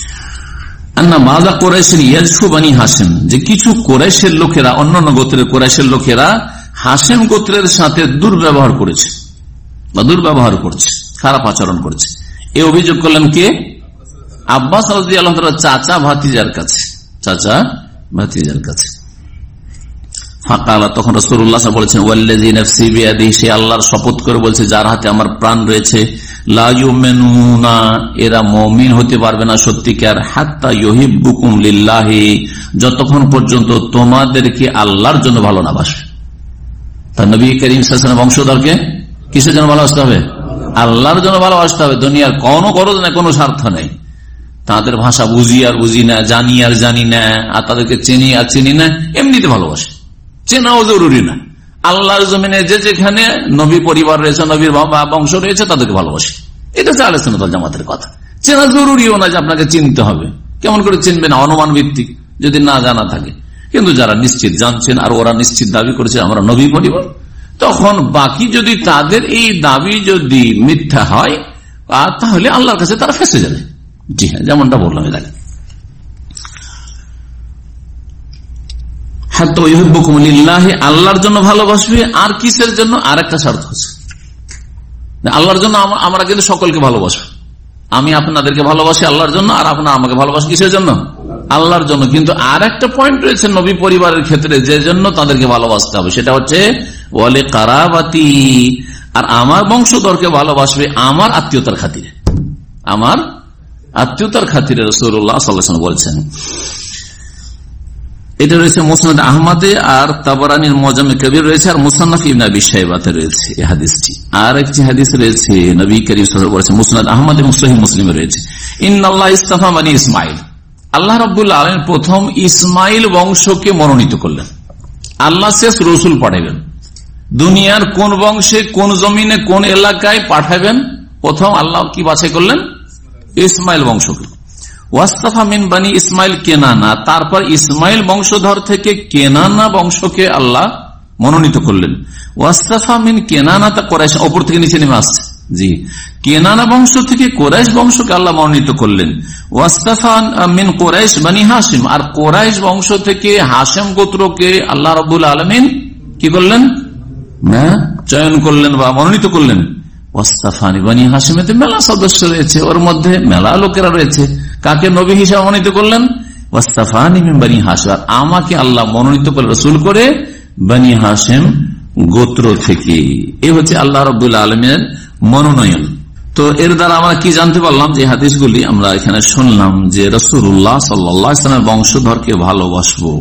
যে কিছু কোরাইশের লোকেরা, অন্যান্য গোত্রের কোরাইশের লোকেরা হাশেম গোত্রের সাথে দুর্ব্যবহার করেছে বা দুর্ব্যবহার করছে, খারাপ আচরণ করছে। এই অভিযোগ করলেন কে? আব্বাস রাদিয়াল্লাহু তাআলা চাচা ভাতিজার কাছে, চাচা ভাতিজার কাছে। ফাকালা, তখন রাসূলুল্লাহ বলেছেন, ওয়াল্লাযী নাফসি বিয়াদিহি, সে আল্লাহর শপথ করে বলছে যার হাতে আমার প্রাণ রয়েছে, লা ইউমিনুনা, এরা মুমিন হতে পারবে না সত্যিকার, হাত্তা ইউহিব্বুকুম লিল্লাহি, যতক্ষণ পর্যন্ত তোমাদেরকে আল্লাহর জন্য ভালো না বাসবে। তার নবী করিম সাল্লাল্লাহু আলাইহি ওয়াসাল্লাম বংশধরকে কিসের জন্য ভালোবাসতে হবে? আল্লাহর জন্য ভালোবাসতে হবে। দুনিয়ার কোনো গরজ নেই, কোনো স্বার্থ নেই। তাদের ভাষা বুঝি আর বুঝি না, জানি আর জানি না, আর তাদেরকে চিনি আর চিনি না, এমনিতে ভালোবাসে, চেনাও জরুরি না। আল্লাহর জমিনে যে যেখানে নবী পরিবার রয়েছে, নবীর বংশ রয়েছে, তাদেরকে ভালোবাসে। এটা হচ্ছে আহলে সুন্নাত ওয়াল জামাতের কথা। চেনা জরুরিও না যে আপনাকে চিনতে হবে। কেমন করে চিনবে না? অনুমান ভিত্তিক, যদি না জানা থাকে। কিন্তু যারা নিশ্চিত জানছেন আর ওরা নিশ্চিত দাবি করেছে আমরা নবী পরিবার, তখন বাকি যদি তাদের এই দাবি যদি মিথ্যা হয় তাহলে আল্লাহর কাছে তারা ফেঁসে যাবে। জি হ্যাঁ, যেমনটা বললাম এর আগে। আল্লাহর জন্য ভালোবাসবে। আর কিসের জন্য? আর একটা শর্ত আছে, আল্লাহর জন্য আমরা কিন্তু সকলকে ভালোবাসবো। আমি আপনাদেরকে ভালোবাসি আল্লাহর জন্য, আর আপনারা আমাকে ভালোবাসি কিসের জন্য? আল্লাহর জন্য। কিন্তু আর একটা পয়েন্ট রয়েছে নবী পরিবারের ক্ষেত্রে, যে জন্য তাদেরকে ভালোবাসতে হবে, সেটা হচ্ছে ওয়ালি কারাবাতি, আর আমার বংশধরকে ভালোবাসবে আমার আত্মীয়তার খাতিরে, আমার আত্মীয়তার খাতিরে। রাসূলুল্লাহ সাল্লাল্লাহু আলাইহি ওয়াসাল্লাম বলছেন। এটা রয়েছে মুসনাদ আহমদে, আর তাবরানির মুজাম্মে কবির রয়েছে, আর মুসান্নাফ ইবনে আবি শাইবাতে রয়েছে এই হাদিসটি। আর একটি হাদিস রয়েছে নবী করিম সাল্লাল্লাহু আলাইহি ওয়াসাল্লাম বলেছেন, মুসনাদ আহমদ এবং সহিহ মুসলিমে রয়েছে, ইন্নাল্লাহ ইসতাফা বানি ইসমাইল, আল্লাহ রাব্বুল আলামিন প্রথম ইসমাইল বংশকে মনোনীত করলেন। আল্লাহ শেষ রসুল পাঠাবেন, দুনিয়ার কোন বংশে, কোন জমিনে, কোন এলাকায় পাঠাবেন, প্রথম আল্লাহ কি বাছাই করলেন? ইসমাইল বংশকে। ওয়াস্তাফা মিন বানি ইসমাইল কেনানা, তারপর ইসমাইল বংশধর থেকে কেনানা বংশকে আল্লাহ মনোনীত করলেন। ওয়াস্তাফা মিন কেনানা, তা কোরাইশ, ওপর থেকে নিচে নেমে আসছে। জি, কেনানা বংশ থেকে কোরাইশ বংশকে আল্লাহ মনোনীত করলেন। ওয়াস্তাফা মিন কোরাইশ বানি হাশিম, আর কোরাইশ বংশ থেকে হাশিম গোত্রকে আল্লাহ রাব্বুল আলামিন কি করলেন? না, চয়ন করলেন বা মনোনীত করলেন। ওয়াস্তাফানি বানি হাশিমেতে মেলা সদস্য রয়েছে, ওর মধ্যে মেলা লোকেরা রয়েছে। কাকে নবী হিসাবে মনোনীত করলেন? ওয়াস্তাফানি মিন বানি হাশিম, আর আমাকে আল্লাহ মনোনীত করে রাসূল করে বানি হাশিম গোত্র থেকে। এ হচ্ছে আল্লাহ রাব্বুল আলামিনের মনোনয়ন। তো এর দ্বারা আমরা কি জানতে পারলাম? যে হাদিসগুলি আমরা এখানে শুনলাম যে রাসূলুল্লাহ সাল্লাল্লাহু আলাইহি ওয়াসাল্লামের বংশধরকে ভালোবাসবো।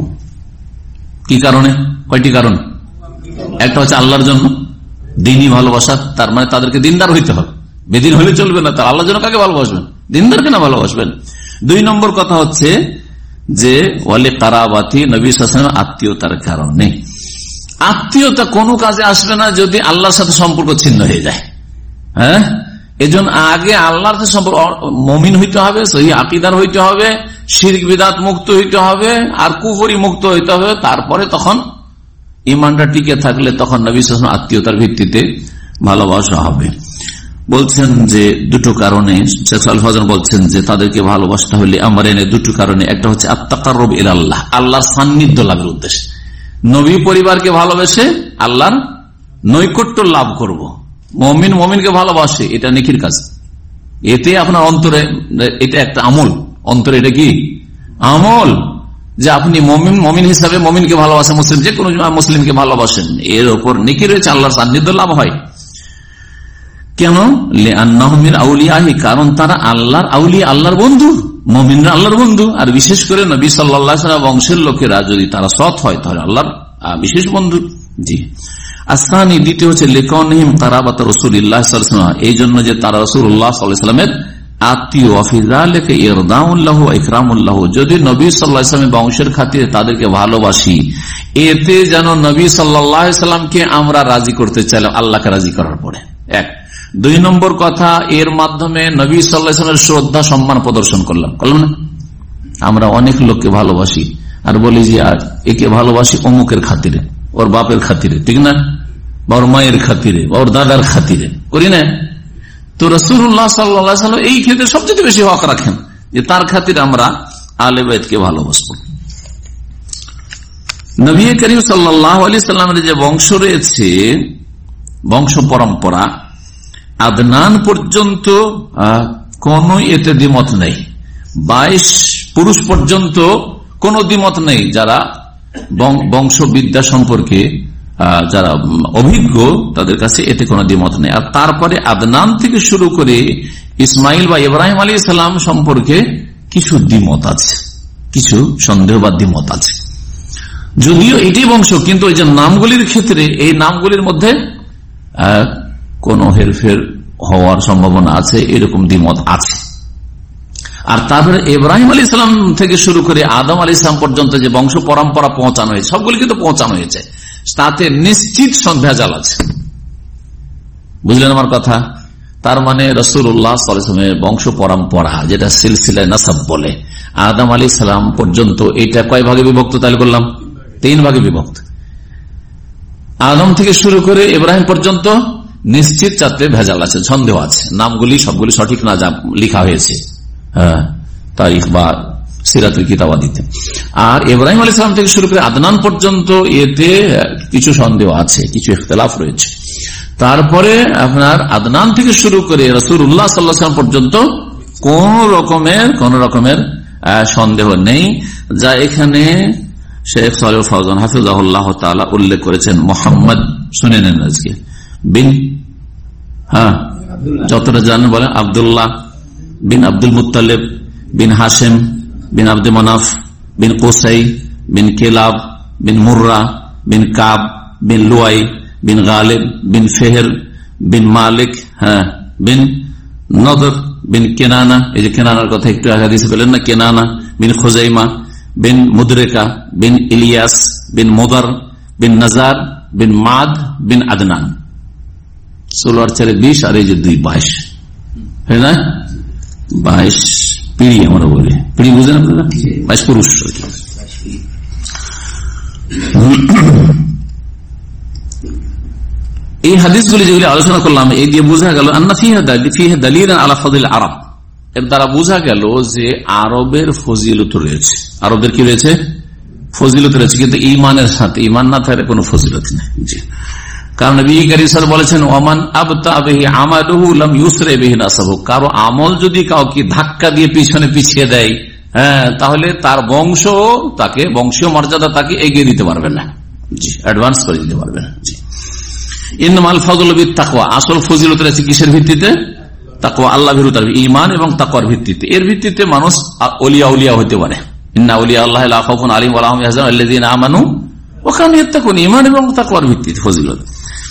কি কারণে? কয়টি কারণ। একটা হচ্ছে আল্লাহর জন্য, দিনই ভালোবাসা, তার মানে তাদেরকে দিনদার হইতে হবে, বেদিন হলে চলবে না। তার আল্লাহর জন্য কাকে ভালোবাসবেন? দিনদারকে না ভালোবাসবেন। দুই নম্বর কথা হচ্ছে যে ওয়ালি কারাবাতি, নবী সাল্লাল্লাহু আলাইহি ওয়াসাল্লাম আত্মীয়তার কারণে। আত্মীয়তা কোনো কাজে আসবে না যদি আল্লাহর সাথে সম্পর্ক ছিন্ন হয়ে যায়। হ্যাঁ, এজন্য আগে আল্লাহর সাথে সম্পর্ক, মুমিন হইতে হবে, সহিহ আকীদার হইতে হবে, শিরক বিদআত মুক্ত হইতে হবে, আর কুফরি মুক্ত হইতে হবে। তারপরে তখন ইমানটা টিকে থাকলে তখন নবী সাল্লাল্লাহু আলাইহি ওয়াসাল্লাম আত্মীয়তার ভিত্তিতে ভালোবাসা হবে। বলছেন যে দুটো কারণে, শেখ আল ফাজান বলছেন যে তাদেরকে ভালোবাসতে হলে আমার এনে দুটো কারণে। একটা হচ্ছে আত-তাকাররুব ইলাল্লাহ, আল্লাহর সান্নিধ্য লাভের উদ্দেশ্যে। নবী পরিবারকে ভালোবেসে আল্লাহর নৈকট্য লাভ করব। মুমিন মুমিনকে ভালোবাসে, এটা নেকির কাজ। এতে আপনার অন্তরে, এটা একটা আমল, অন্তরে এটা কি আমল, যে আপনি মুমিন মুমিন হিসাবে মুমিনকে ভালোবাসেন, মুসলিম যে কোনো মুসলিমকে ভালোবাসেন, এর উপর নেকি রয়েছে, আল্লাহর সান্নিধ্য লাভ হয়। কেন? লিআন্নাহুমির আউলিয়াহি, কারণ তারা আল্লাহর আউলিয়া, আল্লাহর বন্ধু। মুমিনরা আল্লাহর বন্ধু, আর বিশেষ করে নবী সাল্লাল্লাহু আলাইহি ওয়াসাল্লাম বংশের লোকেরা যদি তারা সৎ হয় তাহলে আল্লাহর বিশেষ বন্ধু। জি। আসানি, দ্বিতীয় হচ্ছে লিকাউনিহিম কারাবাত রাসূলিল্লাহ সাল্লাল্লাহু আলাইহি ওয়াসাল্লাম, এই জন্য যে তারা রাসূলুল্লাহ সাল্লাল্লাহু আলাইহি ওয়াসাল্লামের আত্মীয়। ফি যালিকা ইরদাউন লাহু ওয়া ইকরামুন লাহু, যদি নবী সাল্লাল্লাহু আলাইহি ওয়াসাল্লামের বংশের খাতিরে তাদেরকে ভালোবাসি, এতে যেন নবী সাল্লাল্লাহু আলাইহি ওয়াসাল্লামকে আমরা রাজি করতে চাইলাম আল্লাহকে রাজি করার পরে। এক। দুই নম্বর কথা, এর মাধ্যমে নবী সাল্লাল্লাহু আলাইহি ওয়াসাল্লামের শ্রদ্ধা সম্মান প্রদর্শন করলাম করলাম না? আমরা অনেক লোককে ভালোবাসি আর বলি যে একে ভালোবাসি অমুকের খাতিরে, ওর বাপের খাতিরে, ঠিক না, বা ওর মায়ের খাতিরে, বা ওর দাদার খাতিরে, করি না? তো রাসূলুল্লাহ সাল্লাল্লাহু আলাইহি ওয়াসাল্লাম এই ক্ষেত্রে সবচেয়ে বেশি হক রাখেন যে তার খাতিরে আমরা আহলে বাইতকে ভালোবাসবো। নবী করিম সাল্লাল্লাহু আলাইহি ওয়াসাল্লামের যে বংশ রয়েছে, বংশ পরম্পরা আদনান পর্যন্ত কোন এতে দ্বিমত নেই, বাইশ পুরুষ পর্যন্ত কোন দ্বিমত নেই। যারা বংশবিদ্যা সম্পর্কে যারা অভিজ্ঞ তাদের কাছে এতে কোনো দ্বিমত নেই। আর তারপরে আদনান থেকে শুরু করে ইসমাইল বা ইব্রাহিম আলাইহিস সালাম সম্পর্কে কিছু দ্বিমত আছে, কিছু সন্দেহ বা দ্বিমত আছে। যদিও এটি বংশ, কিন্তু এই যে নামগুলির ক্ষেত্রে এই নামগুলির মধ্যে কোন হেরফের হওয়ার সম্ভাবনা আছে, এরকম দ্বিমত আছে। আর তারপরে ইব্রাহিম আলাইহিস সালাম থেকে শুরু করে আদম আলাইহিস সালাম পর্যন্ত যে বংশ পরম্পরা পৌঁছানো হয়েছে, সবগুলি কিন্তু পৌঁছানো হয়েছে, তাতে নিশ্চিত সন্দেহজাল আছে। বুঝলেন আমার কথা? তার মানে রাসূলুল্লাহ সাল্লাল্লাহু আলাইহি ওয়াসাল্লামের বংশ পরম্পরা, যেটা সিলসিলায়ে নাসাব বলে, আদম আলাইহিস সালাম পর্যন্ত, এটা কয় ভাগে বিভক্ত? তাহলে করলাম তিন ভাগে বিভক্ত। আদম থেকে শুরু করে ইব্রাহিম পর্যন্ত নিশ্চিত চারটে ভেজাল আছে, সন্দেহ আছে। নামগুলি সবগুলি সঠিক না যা লেখা হয়েছে হ্যাঁ তারিখ বা সিরাতুল কিতাবাদিতে। আর ইব্রাহিম আলাইহিস সালাম থেকে শুরু করে আদনান পর্যন্ত এতে কিছু সন্দেহ আছে, কিছু ইখতিলাফ রয়েছে। তারপরে আপনার আদনান থেকে শুরু করে রাসূলুল্লাহ সাল্লাল্লাহু আলাইহি ওয়াসাল্লাম পর্যন্ত কোন রকমের কোন রকমের সন্দেহ নেই, যা এখানে শেখ সালেহ ফাওজান হাফিজাহুল্লাহ তাআলা উল্লেখ করেছেন। মোহাম্মদ শুনে নেন আজকে বিন, হ্যাঁ যতটা জানেন বলেন, আব্দুল্লাহ বিন আব্দুল মুত্তালিব বিন হাশেম বিন আব্দে মনাফ বিন কোসাই বিন কেলাব বিন মুর্রা বিন কাব বিন লুয়াই বিন গালিব বিন ফেহের বিন মালিক, হ্যাঁ বিন নদর বিন কেনানা, এই যে কেনানার কথা একটু আগে দিয়েছে বলেন না, কেনানা বিন খুজাইমা বিন মুদরেকা বিন ইলিয়াস বিন মুদার বিন নাজার বিন মাদ বিন আদনান। ষোলো আর চারে বিশ, আর এই যে দুই বাইশ, হ্যাঁ না বাইশ পিড়ি আমরা বলি, পিড়ি বুঝেন আপনারা, বাইশ পুরুষ। এই হাদিসগুলি যেগুলি আলোচনা করলাম, এই দিয়ে বোঝা গেল আন্না ফিহা দালিল আলা ফাদিল আরব, এর দ্বারা বোঝা গেল যে আরবের ফজিলত রয়েছে, আরবদের কি রয়েছে? ফজিলত রয়েছে, কিন্তু ইমানের সাথে, ইমান না থাকলে কোনো ফজিলত নেই। জি, কারণ নবী কারীম সাল্লাল্লাহু আলাইহি ওয়াসাল্লাম বলেছেন, ওমান আবতা বিহি আমালুহু লাম ইউসরি বিহি নাসাবু, কারো আমল যদি কাউকে ধাক্কা দিয়ে পিছনে পিছিয়ে দেয়, হ্যাঁ তাহলে তার বংশ তাকে, বংশীয় মর্যাদা তাকে এগিয়ে দিতে পারবে না, জি অ্যাডভান্স করে দিতে পারবে না। জি, ইন্নামাল ফাদলু বিত তাকওয়া, আসল ফজিলত রয়েছে কিসের ভিত্তিতে? তাকওয়া, আল্লাহ ভীরুতার, ঈমান এবং তাকওয়ার ভিত্তিতে। এর ভিত্তিতে মানুষ ওলিয়া উলিয়া হতে পারে। ইন্না আউলিয়া আল্লাহি লা খাউফুন আলাইহিম ওয়া লা হুম ইয়াহজানুন আল্লাযীনা আমানু ওয়া কানু ইয়াত্তাকুন, ঈমান এবং তাকওয়ার ভিত্তিতে ফজিলত।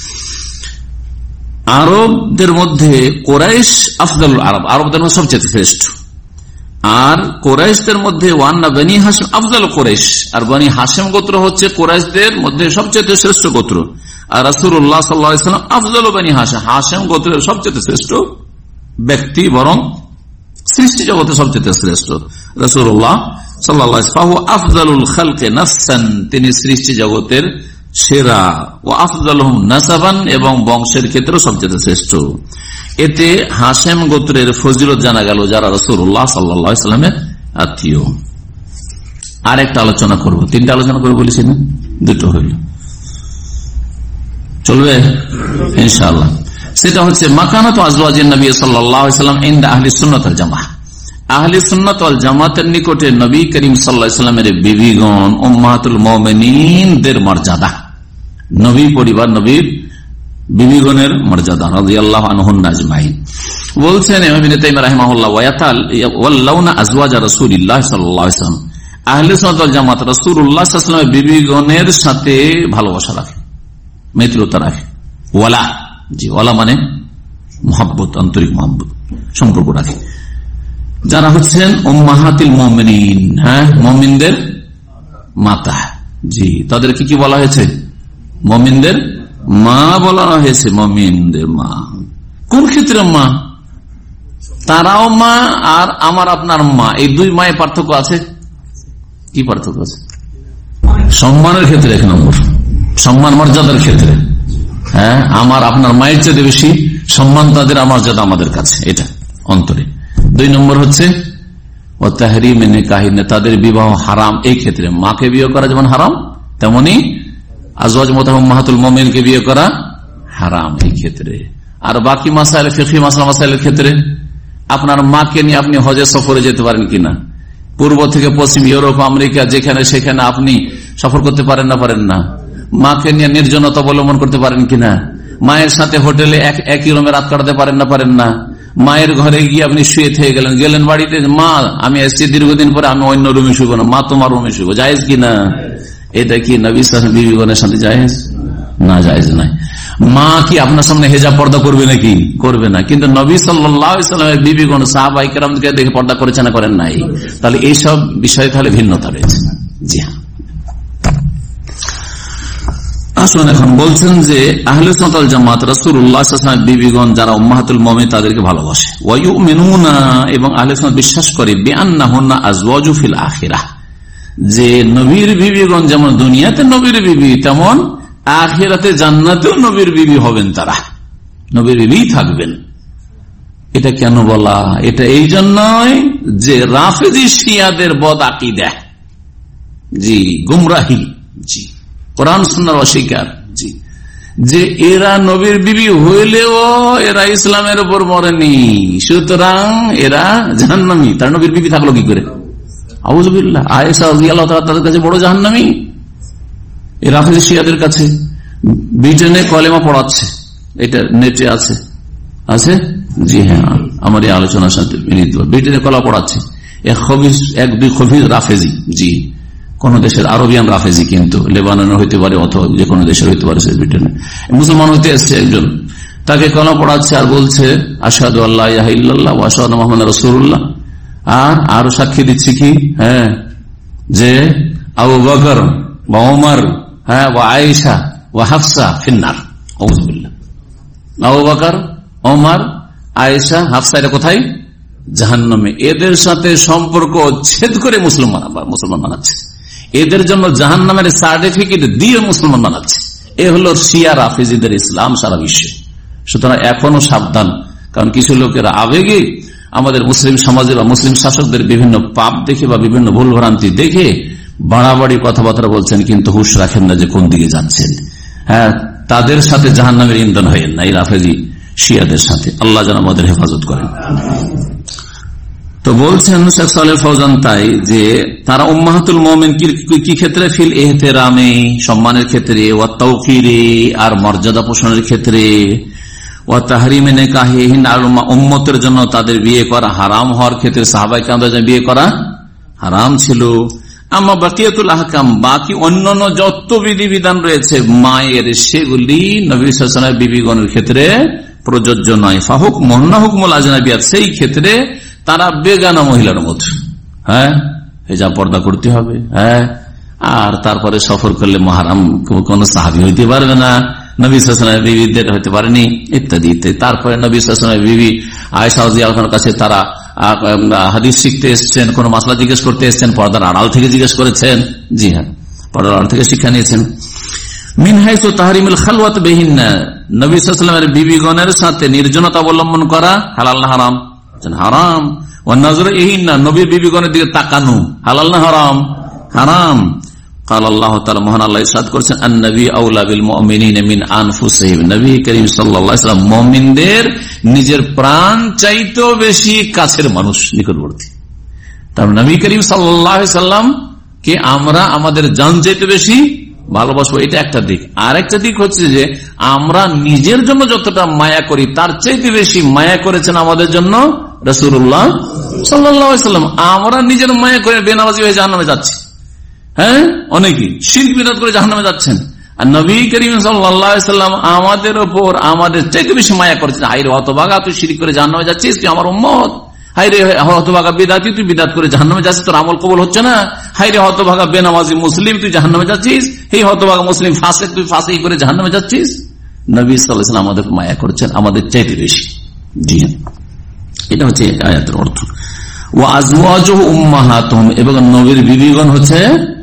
আরবদের মধ্যে কোরাইশ আফদালুল আরব, আরবদের মধ্যে সবচেয়ে শ্রেষ্ঠ। আর কোরাইশদের মধ্যে ওয়ান্না বনি হাশিম আফদাল কোরাইশ, আর বনি হাশিম গোত্র হচ্ছে কোরাইশদের মধ্যে সবচেয়ে শ্রেষ্ঠ গোত্র। আর রাসূলুল্লাহ সাল্লাল্লাহু আলাইহি ওয়াসাল্লাম আফদালু বনি হাশিম, হাশিম গোত্রের সবচেয়ে শ্রেষ্ঠ ব্যক্তি, বরং সৃষ্টি জগতে সবচেয়ে শ্রেষ্ঠ রাসূলুল্লাহ সাল্লাল্লাহু আলাইহি ওয়াসাল্লাম। আফদালুল খালকি নাফসান, তিনি সৃষ্টি জগতের সেরা, ও আফদালুহুম নাসাবান, এবং বংশের ক্ষেত্রে সবচেয়ে শ্রেষ্ঠ। এতে হাশেম গোত্রের ফজিলত জানা গেল, যারা রাসূলুল্লাহ সাল্লাল্লাহু আলাইহি ওয়াসাল্লামের আত্মীয়। আর একটা আলোচনা করব, তিনটা আলোচনা করবো বলেছি না, দুটো হইল, চলবে ইনশাআল্লাহ। সেটা হচ্ছে মাকানাতু আজওয়াজিন নবী সাল্লাল্লাহু আলাইহি ওয়াসাল্লাম ইনদা আহলি সুন্নাত ওয়াল জামাআহ, আহলি সুন্নাত ওয়াল জামাতের নিকটে নবী করিম সাল্লাল্লাহু আলাইহি ওয়াসাল্লামের বিবিগণ উম্মাহাতুল মুমিনিনদের মর্যাদা, নবী পরিবার, নবীর বিবিগণের মর্যাদা রাদিয়াল্লাহু আনহুম আজমাইন। বলছেন ইমাম ইবনে তাইমিয়া রাহিমাহুল্লাহ, ওয়ায়াতাল ওয়াল্লাউনা আজওয়াজ রাসূলিল্লাহ সাল্লাল্লাহু আলাইহি ওয়াসাল্লাম, আহলে সুন্নাত ওয়াল জামাত রাসূলুল্লাহ সাল্লাল্লাহু আলাইহি ওয়াসাল্লামের বিবিগণের সাথে ভালোবাসা রাখে, মিত্রতা রাখে। ওয়ালা, জি ওয়ালা মানে মহব্বত, আন্তরিক মহব্বত, সম্পর্ক রাখে। যারা হচ্ছেন উম্মাহাতুল মুমিনিন, হ্যাঁ মুমিনদের মাতা, জি তাদেরকে কি বলা হয়েছে? মুমিনদের মা বলা হয়েছে, মুমিনদের মা। কোন ক্ষেত্রে মা? তারাও মা আর আমার আপনার মা, এই দুই মায়ের পার্থক্য আছে। কি পার্থক্য আছে? সম্মানের ক্ষেত্রে এক নম্বর, সম্মান মর্যাদার ক্ষেত্রে, হ্যাঁ আমার আপনার মায়ের চেয়ে বেশি সম্মান তাদের, আমার মর্যাদা আমাদের কাছে, এটা অন্তরে। দুই নম্বর হচ্ছে ও তাহরিম নিকাহিন, তাদের বিবাহ হারাম। এই ক্ষেত্রে মাকে বিয়ে করা যেমন হারাম, তেমনি আজওয়াজ উম্মাহাতুল মুমিনকে বিয়ে করা হারাম এই ক্ষেত্রে। আর বাকি মাসাইল, ফিকহি মাসলা মাসাইলের ক্ষেত্রে আপনার মাকে নিয়ে আপনি হজে সফরে যেতে পারেন কিনা, পূর্ব থেকে পশ্চিম, ইউরোপ, আমেরিকা, যেখানে সেখানে আপনি সফর করতে পারেন না পারেন না? মাকে নিয়ে নির্জনতা অবলম্বন করতে পারেন কিনা? মায়ের সাথে হোটেলে একই রুমে রাত কাটাতে পারেন না পারেন না? মায়ের ঘরে গিয়ে আপনি শুয়ে থেকে গেলেন, গেলেন বাড়িতে, মা আমি এসছি দীর্ঘদিন পরে, আমি অন্য রুমে শুবো না, মা তোমার রুমে শুবো, জায়েজ কিনা? এটা কি নবী সাল্লাল্লাহু আলাইহি ওয়াসাল্লাম বিবিগণের সাথে জায়েজ? না, জায়েজ নাই। মা কি আপনার সামনে হেজাব পর্দা করবে নাকি? করবে না। কিন্তু নবী সাল্লাল্লাহু আলাইহি ওয়াসাল্লামের বিবিগণ সাহাবায়ে কেরামকে দেখে পর্দা করেছে না করেন নাই? তাহলে এইসব বিষয়ে তাহলে ভিন্নতা রয়েছে। জি হ্যাঁ। আসুন এখন বলছেন যে আহলে সুন্নাত ওয়াল জামাত রাসূলুল্লাহ সাল্লাল্লাহু আলাইহি ওয়াসাল্লামের বিবিগণ যারা উম্মাহাতুল মুমিনিন তাদেরকে ভালোবাসে, ওয়া ইউমিনুনা এবং আহলে সুন্নাত বিশ্বাস করে বিআন্নাহুন্না আজওয়াজু ফিল আখিরাহ, যে নবীর বিবিগণ যেমন দুনিয়াতে নবীর বিবি তেমন আখিরাতে জান্নাতেও নবীর বিবি হবেন, তারা নবীর বিবি থাকবেন। এটা কেন বলা? এটা এই জন্যই যে রাফেজি শিয়াদের বদ আকীদা, জি গুমরাহি, জি কোরআন সুন্নাহর অস্বীকার, জি যে এরা নবীর বিবি হইলেও এরা ইসলামের উপর মরেনি, সুতরাং এরা জাহান্নামী। তার নবীর বিবি থাকলো কি করে? আউযুবিল্লাহ। আয়েশা রাদিয়াল্লাহু তাআলা তাদের কাছে বড় জাহান্নামী, এই রাফেজি শিয়াদের কাছে। ব্রিটেনে কলেমা পড়াচ্ছে, এটা নেটে আছে, আছে জি হ্যাঁ, আমার এই আলোচনার সাথে ব্রিটেনে কলেমা পড়াচ্ছে এক দুই খবিজ রাফেজি, জি কোন দেশের আরবিয়ান রাফেজি, কিন্তু লেবাননের হইতে পারে অথবা যে কোনো দেশের হইতে পারে, ব্রিটেনে মুসলমান হইতে এসছে একজন, তাকে কলেমা পড়াচ্ছে আর বলছে আশহাদু আল্লা ইলাহা ইল্লাল্লাহ ওয়া আশহাদু আন্না মুহাম্মাদার রাসূলুল্লাহ, আর আরো সাক্ষী দিচ্ছি কি, হ্যাঁ যে আবু বকর বা ওমর, হ্যাঁ ওয়া আয়েশা ওয়া হাফসা ফিন্নার। আউযুবিল্লাহ। আবু বকর, ওমর, আয়েশা, হাফসা এটা কোথায়? জাহান্নামে। এদের সাথে সম্পর্ক ছেদ করে মুসলমান মুসলমান বানাচ্ছে, এদের জন্য জাহান্নামের সার্টিফিকেট দিয়ে মুসলমান বানাচ্ছে। এ হলো শিয়া রাফেজিদের ইসলাম সারা বিশ্বে। সুতরাং এখনো সাবধান, কারণ কিছু লোকেরা আবেগে আমাদের মুসলিম সমাজে বা মুসলিম শাসকদের বিভিন্ন পাপ দেখে বা বিভিন্ন ভুল ভ্রান্তি দেখে বাড়াবাড়ি কথাবার্তা বলছেন, কিন্তু হুঁশ রাখেন না যে কোন দিকে যাচ্ছেন। হ্যাঁ, তাদের সাথে জাহান্নামের ইন্ধন হয়েন না, এই রাফেজি শিয়াদের সাথে। আল্লাহ যেন আমাদের হেফাজত করেন। তো বলছেন শেখ সালেহ ফৌজান তাই যে তারা উম্মাহাতুল মুমিন কি ক্ষেত্রে? ফিল ইহতিরামে, সম্মানের ক্ষেত্রে, ওয়া তাওকিরে, আর মর্যাদা পোষণের ক্ষেত্রে, ওয়া তাহরিমে নিকাহিহিন, আর উম্মতের জন্য তাদের বিয়ে করা হারাম হওয়ার ক্ষেত্রে সাহাবায়ে কেরামদের বিয়ে করা হারাম ছিল। আম্মা বাকিয়াতুল আহকাম, বাকি অন্যান্য যত বিধিবিধান রয়েছে মায়ের, সেগুলি নবী সাল্লাল্লাহু আলাইহি ওয়াসাল্লামের বিবিগণের ক্ষেত্রে প্রযোজ্য নয়। ফাহুক মুন্না হুকমুল আজনাবিয়াত, সেই ক্ষেত্রে তারা বেগানা মহিলার মতো, হ্যাঁ হেজাব পর্দা করতে হবে, হ্যাঁ আর তারপরে সফর করলে মুহররম কোন সাহাবী হইতে পারবে না, নবী সাল্লাল্লাহু আলাইহি ওয়াসাল্লামের বিবিদের হতে পারেনি, ইত্যাদি ইত্যাদি। তারপরে নবী সাল্লাল্লাহু আলাইহি ওয়াসাল্লামের বিবি আয়েশা রাদিয়াল্লাহু আনহার কাছে তারা হাদিস শিখতে এসেছেন, কোন মাসলা জিজ্ঞেস করতে এসেছেন, পর্দার আড়াল থেকে জিজ্ঞেস করেছেন, জি হ্যাঁ পর্দার আড়াল থেকে শিক্ষা নিয়েছেন। মিন হাইসু তাহরিমুল খালওয়াত বিহিন্না, নবী সাল্লাল্লাহু আলাইহি ওয়াসাল্লামের বিবিগণের সাথে নির্জনতা অবলম্বন করা হালাল না হারাম? হারাম। ওয়া নজর ইহিন্না, নবীর বিবিগণের দিকে তাকানো হালাল না হারাম? হারাম। قال الله تعالى, মহান আল্লাহ ইরশাদ করেছেন, আন-নবী আউলা বিল মুমিনিনা মিন আনফুসিহিম, নবী করিম সাল্লাল্লাহু আলাইহি ওয়াসাল্লাম মুমিনদের নিজের প্রাণ চাইতেও বেশি কাছের মানুষ, নিকটবর্তী। তার নবী করিম সাল্লাল্লাহু আলাইহি ওয়াসাল্লাম কে আমরা আমাদের জান চাইতে বেশি ভালোবাসবো, এটা একটা দিক। আর একটা দিক হচ্ছে যে আমরা নিজের জন্য যতটা মায়া করি তার চাইতে বেশি মায়া করেছেন আমাদের জন্য রাসূলুল্লাহ সাল্লাল্লাহু আলাইহি ওয়াসাল্লাম। আমরা নিজের মায়া করে বেনামাজি হয়ে জাহান্নামে যাচ্ছি, হ্যাঁ অনেকেই শিরক বিদআত করে জাহান্নামে যাচ্ছেন। আর নবী করিম সাল্লাল্লাহু আলাইহি ওয়াসাল্লাম আমাদের উপর আমাদের চাইতে বেশি মায়া করেছেন। হায়রে হতভাগা, তুই শিরক করে জাহান্নামে যাচ্ছিস, তুই আমার উম্মত। হায়রে হতভাগা বিদআতি, তুই বিদআত করে জাহান্নামে যাচ্ছিস, তোর আমল কবুল হচ্ছে না। হায়রে হতভাগা বেনামাজি মুসলিম, তুই জাহান্নামে যাচ্ছিস। এই হতভাগা মুসলিম ফাসিক, তুই ফাসিক করে জাহান্নামে যাচ্ছিস। নবী সাল্লাল্লাহু আলাইহি ওয়াসাল্লাম আমাদের মায়া করছেন আমাদের চাইতে বেশি। জি এটা হচ্ছে আয়াতের অর্থ। ওয়া আজওয়াজুহু উম্মাহাতুহুম, এবং নবীর বিবিগণ হচ্ছে,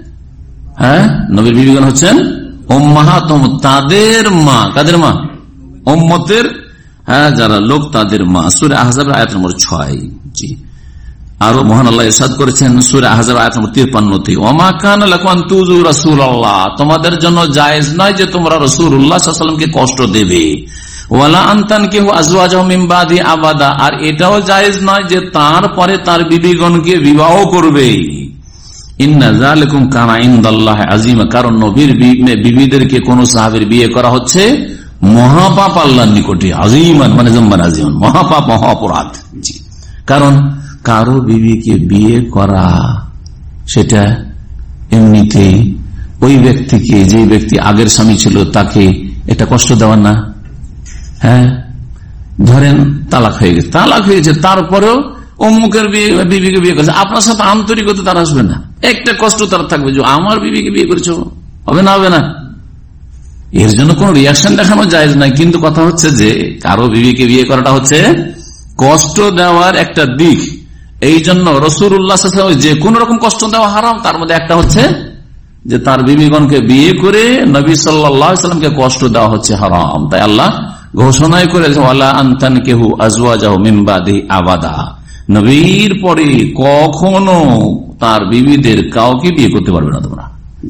হ্যাঁ নবীর বিবিগণ হচ্ছেন উম্মাহাতুহুম, তাদের মা। কাদের মা? উম্মতের, হ্যাঁ যারা লোক তাদের মা। সূরা আহজাব আয়াত নম্বর ছয়। জি আরো মহান আল্লাহ ইরশাদ করেছেন সূরা আহজাব আয়াত নম্বর তিপ্পান্ন তে, ওমা কানা লাকুম আন তুযু রাসূলুল্লাহ, তোমাদের জন্য জায়েজ নয় যে তোমরা রাসূলুল্লাহ সাল্লাল্লাহু আলাইহি ওয়াসাল্লামকে কষ্ট দেবে। ওয়ালা আন তানকিহু আজওয়াজাহু মিন বাদি আবাদা, আর এটাও জায়েজ নয় যে তার পরে তার বিবিগণকে বিবাহ করবে। ইন্না যালিকুম কানা ইনদাল্লাহি আযীমা, কারণ নবীর বিবিদেরকে কোন সাহাবীর বিয়ে করা হচ্ছে মহাপাপ আল্লাহর নিকটে, আযীমান মানে জম্মান আযীমান, মহাপাপ, মহা অপরাধ। জি, কারণ কারো বিবিকে বিয়ে করা সেটা এমনিতেই ওই ব্যক্তিকে, যে ব্যক্তি আগের স্বামী ছিল তাকে এটা কষ্ট দেওয়ার না। হ্যাঁ, ধরেন তালাক হয়ে গেছে, তালাক হয়ে গেছে, তারপরেও অমুকের বিবিকে বিয়ে করেছে, আপনার সাথে আন্তরিকতা তার আসবে না, একটা কষ্ট তার থাকবে যে আমার বিবিকে বিয়ে করেছ, হবে না? হবে না। এর জন্য কোন রিয়াকশন দেখানো যায় না, কিন্তু কথা হচ্ছে যে কারো বিবিকে বিয়ে করাটা হচ্ছে কষ্ট দেওয়ার একটা দিক। এই জন্য রাসূলুল্লাহ সাল্লাল্লাহু আলাইহি ওয়াসাল্লাম যে কোন রকম কষ্ট দেওয়া হারাম, তার মধ্যে একটা হচ্ছে যে তার বিবিগণকে বিয়ে করে নবী সাল্লাল্লাহু আলাইহি ওয়াসাল্লামকে কষ্ট দেওয়া হচ্ছে হারাম। তাই আল্লাহ ঘোষণাই করেছে ওয়ালা আনতানকিহু আজওয়াজাহু মিন বাদি আবাদা, নবীর পরে কখনো তার বিবিদের কাউকে বিয়ে করতে পারবে না তোমরা।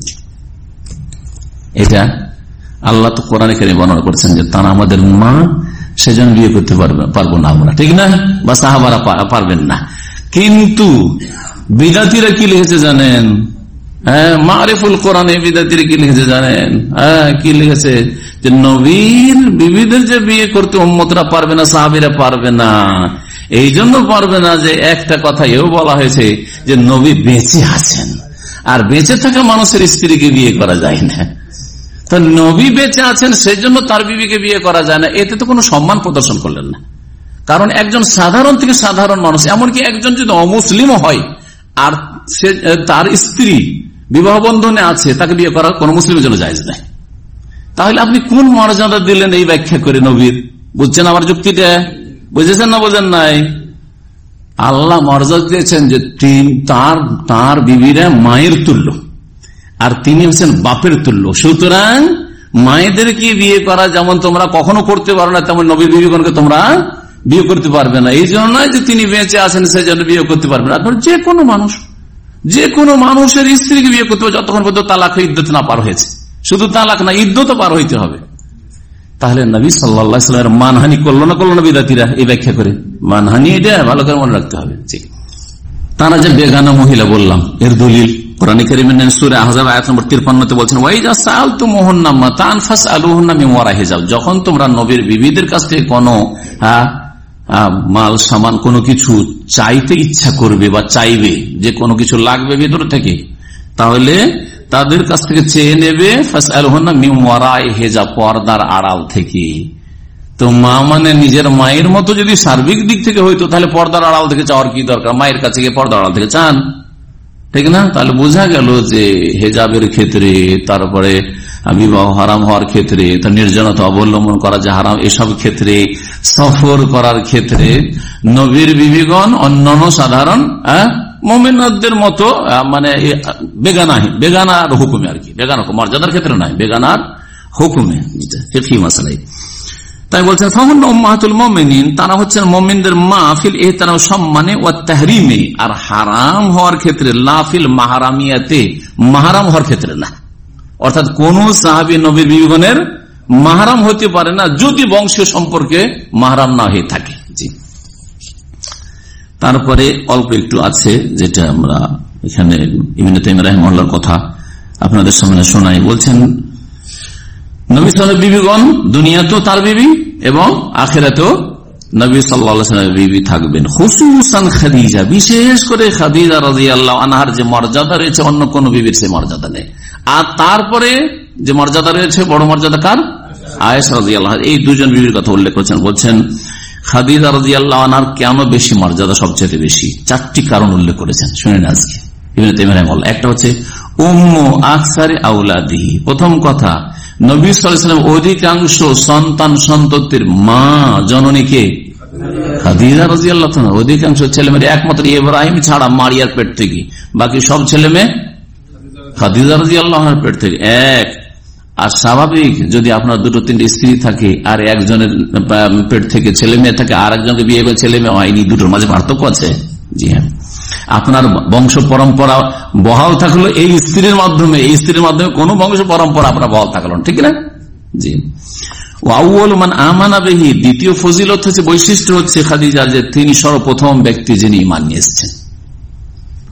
এটা আল্লাহ তো কোরআনে কারীমে বর্ণনা করেছেন যে তারা আমাদের মা, সেজন্য বিয়ে করতে পারবো না আমরা, ঠিক না? বা সাহাবারা পারবেন না। কিন্তু বিদাতিরা কি লিখেছে জানেন? হ্যাঁ, মারিফুল কোরআনে বিদাতিরা কি লিখেছে জানেন? হ্যাঁ, কি লিখেছে যে নবীর বিবিদের যে বিয়ে করতে উম্মতরা পারবে না, সাহাবীরা পারবে না। এই জন্য পারবে না যে একটা কথা এও বলা হয়েছে যে নবী বেঁচে আছেন, আর বেঁচে থাকা মানুষের স্ত্রীকে বিয়ে করা যায় না। তো নবী বেঁচে আছেন সেই জন্য তার বিবিকে বিয়ে করা যায় না, এতে তো কোনো সম্মান প্রদর্শন করলেন না। কারণ একজন সাধারণ থেকে সাধারণ মানুষ, এমনকি একজন যদি অমুসলিমও হয় আর সে তার স্ত্রী বিবাহ বন্ধনে আছে, তাকে বিয়ে করা কোন মুসলিমের জন্য জায়েজ নাই। তাহলে আপনি কোন মর্যাদা দিলেন এই ব্যাখ্যা করে নবীর? বুঝছেন আমার যুক্তিটা? বুঝেছেন না বোঝেন নাই? আল্লাহ মর্যাদা দিয়েছেন যে তার তার বিবিরা মায়ের তুল্য, আর তিনি হচ্ছেন বাপের তুল্য। সুতরাং মায়েদেরকে বিয়ে করা যেমন তোমরা কখনো করতে পারো না, তেমন নবীর বিবিগণকে তোমরা বিয়ে করতে পারবে না। এই জন্য নয় যে তিনি বেঁচে আছেন সেই জন্য বিয়ে করতে পারবে না। যে কোনো মানুষ, যে কোনো মানুষের স্ত্রীকে বিয়ে করতে হবে যতক্ষণ পর্যন্ত তালাক ইদ্যত না পার হয়েছে। শুধু তালাক না, ইদ্যত পার হইতে হবে। তাহলে নবী সাল্লাল্লাহু আলাইহি ওয়াসাল্লামের মানহানি করলো না করলো না বিদাতিরা এই ব্যাখ্যা করে? মানহানি এটা ভালো করে মনে রাখতে হবে। তারা যে বেগানা মহিলা বললাম, এর দলিল কোরআনে কারীমে সূরা আহজাব আয়াত নম্বর তিপ্পান্ন তে বলছেন ওয়াইজা সাআলতুমুহুন্না মাতান ফাসআলুহুন্না মিন ওয়ারাই হিজাব, যখন তোমরা নবীর বিবিদের কাছ থেকে কোনো মাল সামান কোনো কিছু চাইতে ইচ্ছা করবে বা চাইবে, যে কোনো কিছু লাগবে ভিতর থেকে, তাহলে তাদের কাছ থেকে চেয়ে নেবে ফাসআলুহুন্না মিন ওয়ারাই হিজাব, পর্দার আড়াল থেকে। তো মা মানে নিজের মায়ের মতো যদি সার্বিক দিক থেকে হইতো তাহলে পর্দার আড়াল থেকে চাওয়ার কি দরকার? মায়ের কাছে গিয়ে পর্দার আড়াল থেকে চান, ঠিক না? তাহলে বোঝা গেল যে হেজাবের ক্ষেত্রে, তারপরে বিবাহ হারাম হওয়ার ক্ষেত্রে, তার নির্জনতা অবলম্বন করা যে হারাম, এসব ক্ষেত্রে, সফর করার ক্ষেত্রে নবীর বিবিগণ অন্যান্য সাধারণ মুমিনদের মতো মানে বেগানা বেগানার হুকুমে আর কি, বেগানা মর্যাদার ক্ষেত্রে নয়, বেগানার হুকুমে ফিকহি মাসালাই। তাই বলছেন ফাহুন্না উম্মাহাতুল মুমিনিন, তারা হচ্ছেন মুমিনদের মা ফিল ইহতিরাম সম্মানে ওয়া তাহরিমে, আর হারাম হওয়ার ক্ষেত্রে, লা ফিল মাহরামিয়াতে, মাহরাম হওয়ার ক্ষেত্রে না। অর্থাৎ কোন সাহাবী নবীর বিবিগণের মাহরাম হতে পারে না যদি বংশীয় সম্পর্কে মাহরাম না হয়ে থাকে। জি, তারপরে অল্প একটু আছে যেটা আমরা এখানে ইবনে তাইমিয়া রাহিমাহুল্লাহর কথা আপনাদের সামনে শোনাই। বলছেন নবী সাল্লাল্লাহু আলাইহি বিবিগণ দুনিয়াতেও তার বিবি এবং আখিরাতেও নবী সাল্লাল্লাহু আলাইহি ওয়াসাল্লামের বিবি থাকবেন। খুসুসান খাদিজা, বিশেষ করে খাদিজা রাদিয়াল্লাহু আনহার যে মর্যাদা রয়েছে অন্য কোন বিবির সেই মর্যাদা নেই। আর তারপরে যে মর্যাদা রয়েছে, বড় মর্যাদা কার? আয়েশা রাদিয়াল্লাহু আনহা। এই দুজন বিবির কথা উল্লেখ করেছেন। বলছেন খাদিজা রাদিয়াল্লাহু আনহার কেন বেশি মর্যাদা, সবচেয়ে বেশি? চারটি কারণ উল্লেখ করেছেন, শুনেন আজকে ইবনে তাইমিয়া রাহিমাহুল্লাহ। একটা হচ্ছে উম্মু আকসারি আওলাদিহি, প্রথম কথা নবী সাল্লাল্লাহু আলাইহি ওয়াসাল্লাম অধিকাংশ সন্তান সন্ততির মা, জননীকে খাদিজা রাদিয়াল্লাহু আনহা। অধিকাংশ ছেলে মেয়ে একমাত্র ইব্রাহিম ছাড়া মারিয়ার পেট থেকে, বাকি সব ছেলে মেয়ে খাদিজা রাদিয়াল্লাহু আনহার পেট থেকে। এক, আর স্বাভাবিক যদি আপনার দুটো তিনটে স্ত্রী থাকে আর একজনের পেট থেকে ছেলে মেয়ে থাকে, আর একজনকে বিয়ে করে ছেলে মেয়ে হয়নি, দুটোর মাঝে পার্থক্য আছে। জি হ্যাঁ, আপনার বংশ পরম্পরা বহাল থাকলো এই স্ত্রীর মাধ্যমে, এই স্ত্রীর মাধ্যমে কোন বংশ পরম্পরা আপনার বহাল থাকলো, ঠিক না? জি। আউয়ালু মান আমানা বিহি, দ্বিতীয় ফজিলত হচ্ছে, বৈশিষ্ট্য হচ্ছে খাদিজা যে তিনি সর্বপ্রথম ব্যক্তি যিনি ঈমান নিয়ে এসেছেন।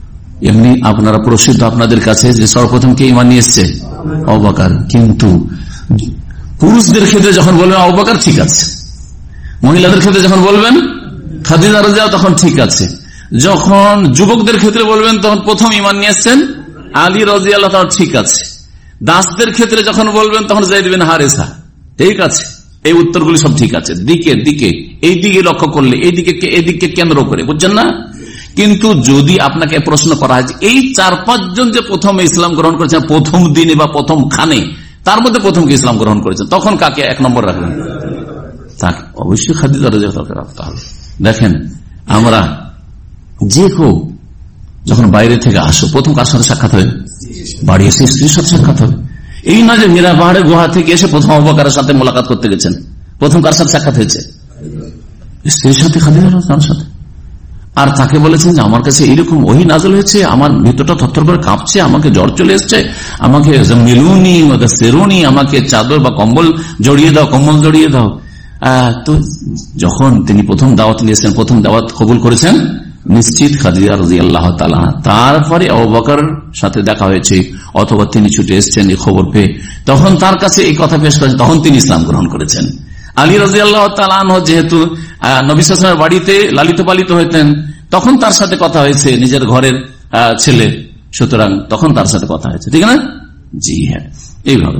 এমনি আপনারা প্রসিদ্ধ আপনাদের কাছে যে সর্বপ্রথম কে ঈমান নিয়ে এসছে? আবু বকর। কিন্তু পুরুষদের ক্ষেত্রে যখন বলবেন আবু বকর ঠিক আছে, মহিলাদের ক্ষেত্রে যখন বলবেন খাদিজা রাদিয়াল্লাহু তখন ঠিক আছে, যখন যুবকদের ক্ষেত্রে বলবেন তখন প্রথম ঈমান নিয়ে এসছেন আলী রাদিয়াল্লাহু তাআলা ঠিক আছে, দাসদের ক্ষেত্রে যখন বলবেন তখন যায়েদ বিন হারেসা ঠিক আছে। এই উত্তরগুলি সব ঠিক আছে, দিকে দিকে এই দিকে লক্ষ্য করলে এই দিকে এই দিকে কেন্দ্র করে, বুঝছেন না? কিন্তু যদি আপনাকে প্রশ্ন করা হয় এই চার পাঁচজন যে প্রথম ইসলাম গ্রহণ করেছেন প্রথম দিনে বা প্রথম খানে, তার মধ্যে প্রথম কে ইসলাম গ্রহণ করেছেন, তখন কাকে এক নম্বর রাখবেন? তাকে অবশ্যই খাদিজা রাদিয়াল্লাহু তাআলা রাখতে হবে। দেখেন আমরা যে কেউ যখন বাইরে থেকে আসো প্রথম কার সাথে সাক্ষাৎ হবে? বাড়ি এসে স্ত্রীর সাথে সাক্ষাৎ হবে। এই না যে মীরা পাহাড়ের গুহা থেকে এসে প্রথম আবু বকরের সাথে মোলাকাত করতে গেছেন, প্রথম কার সাথে সাক্ষাৎ হয়েছে? স্ত্রীর সাথে, খাদিজা রাদিয়াল্লাহু তাআলার সাথে। আর তাকে বলেছেন যে আমার কাছে এইরকম ওহী নাযিল হয়েছে, আমার ভিতরটা থরথর করে কাঁপছে, আমাকে জ্বর চলে এসছে, আমাকে মিলুনি সেরুনি, আমাকে চাদর বা কম্বল জড়িয়ে দাও, কম্বল জড়িয়ে দাও। তো যখন তিনি প্রথম দাওয়াত নিয়েছেন, প্রথম দাওয়াত কবুল করেছেন নিশ্চিত খাদিজা রাদিয়াল্লাহু তাআলা। তারপরে আবু বকরের সাথে দেখা হয়েছে অথবা তিনি ছুটে এসেছেন এই খবর পেয়ে, তখন তার কাছে এই কথা পেশ করেছেন, তখন তিনি ইসলাম গ্রহণ করেছেন। আলী রাদিয়াল্লাহু তাআলা আনহু যেহেতু নবী সাল্লাল্লাহু আলাইহি ওয়াসাল্লামের বাড়িতে লালিত পালিত হতেন, তখন তার সাথে কথা হয়েছে, নিজের ঘরের ছেলে, সুতরাং তখন তার সাথে কথা হয়েছে, ঠিক না? জি হ্যাঁ, এইভাবে।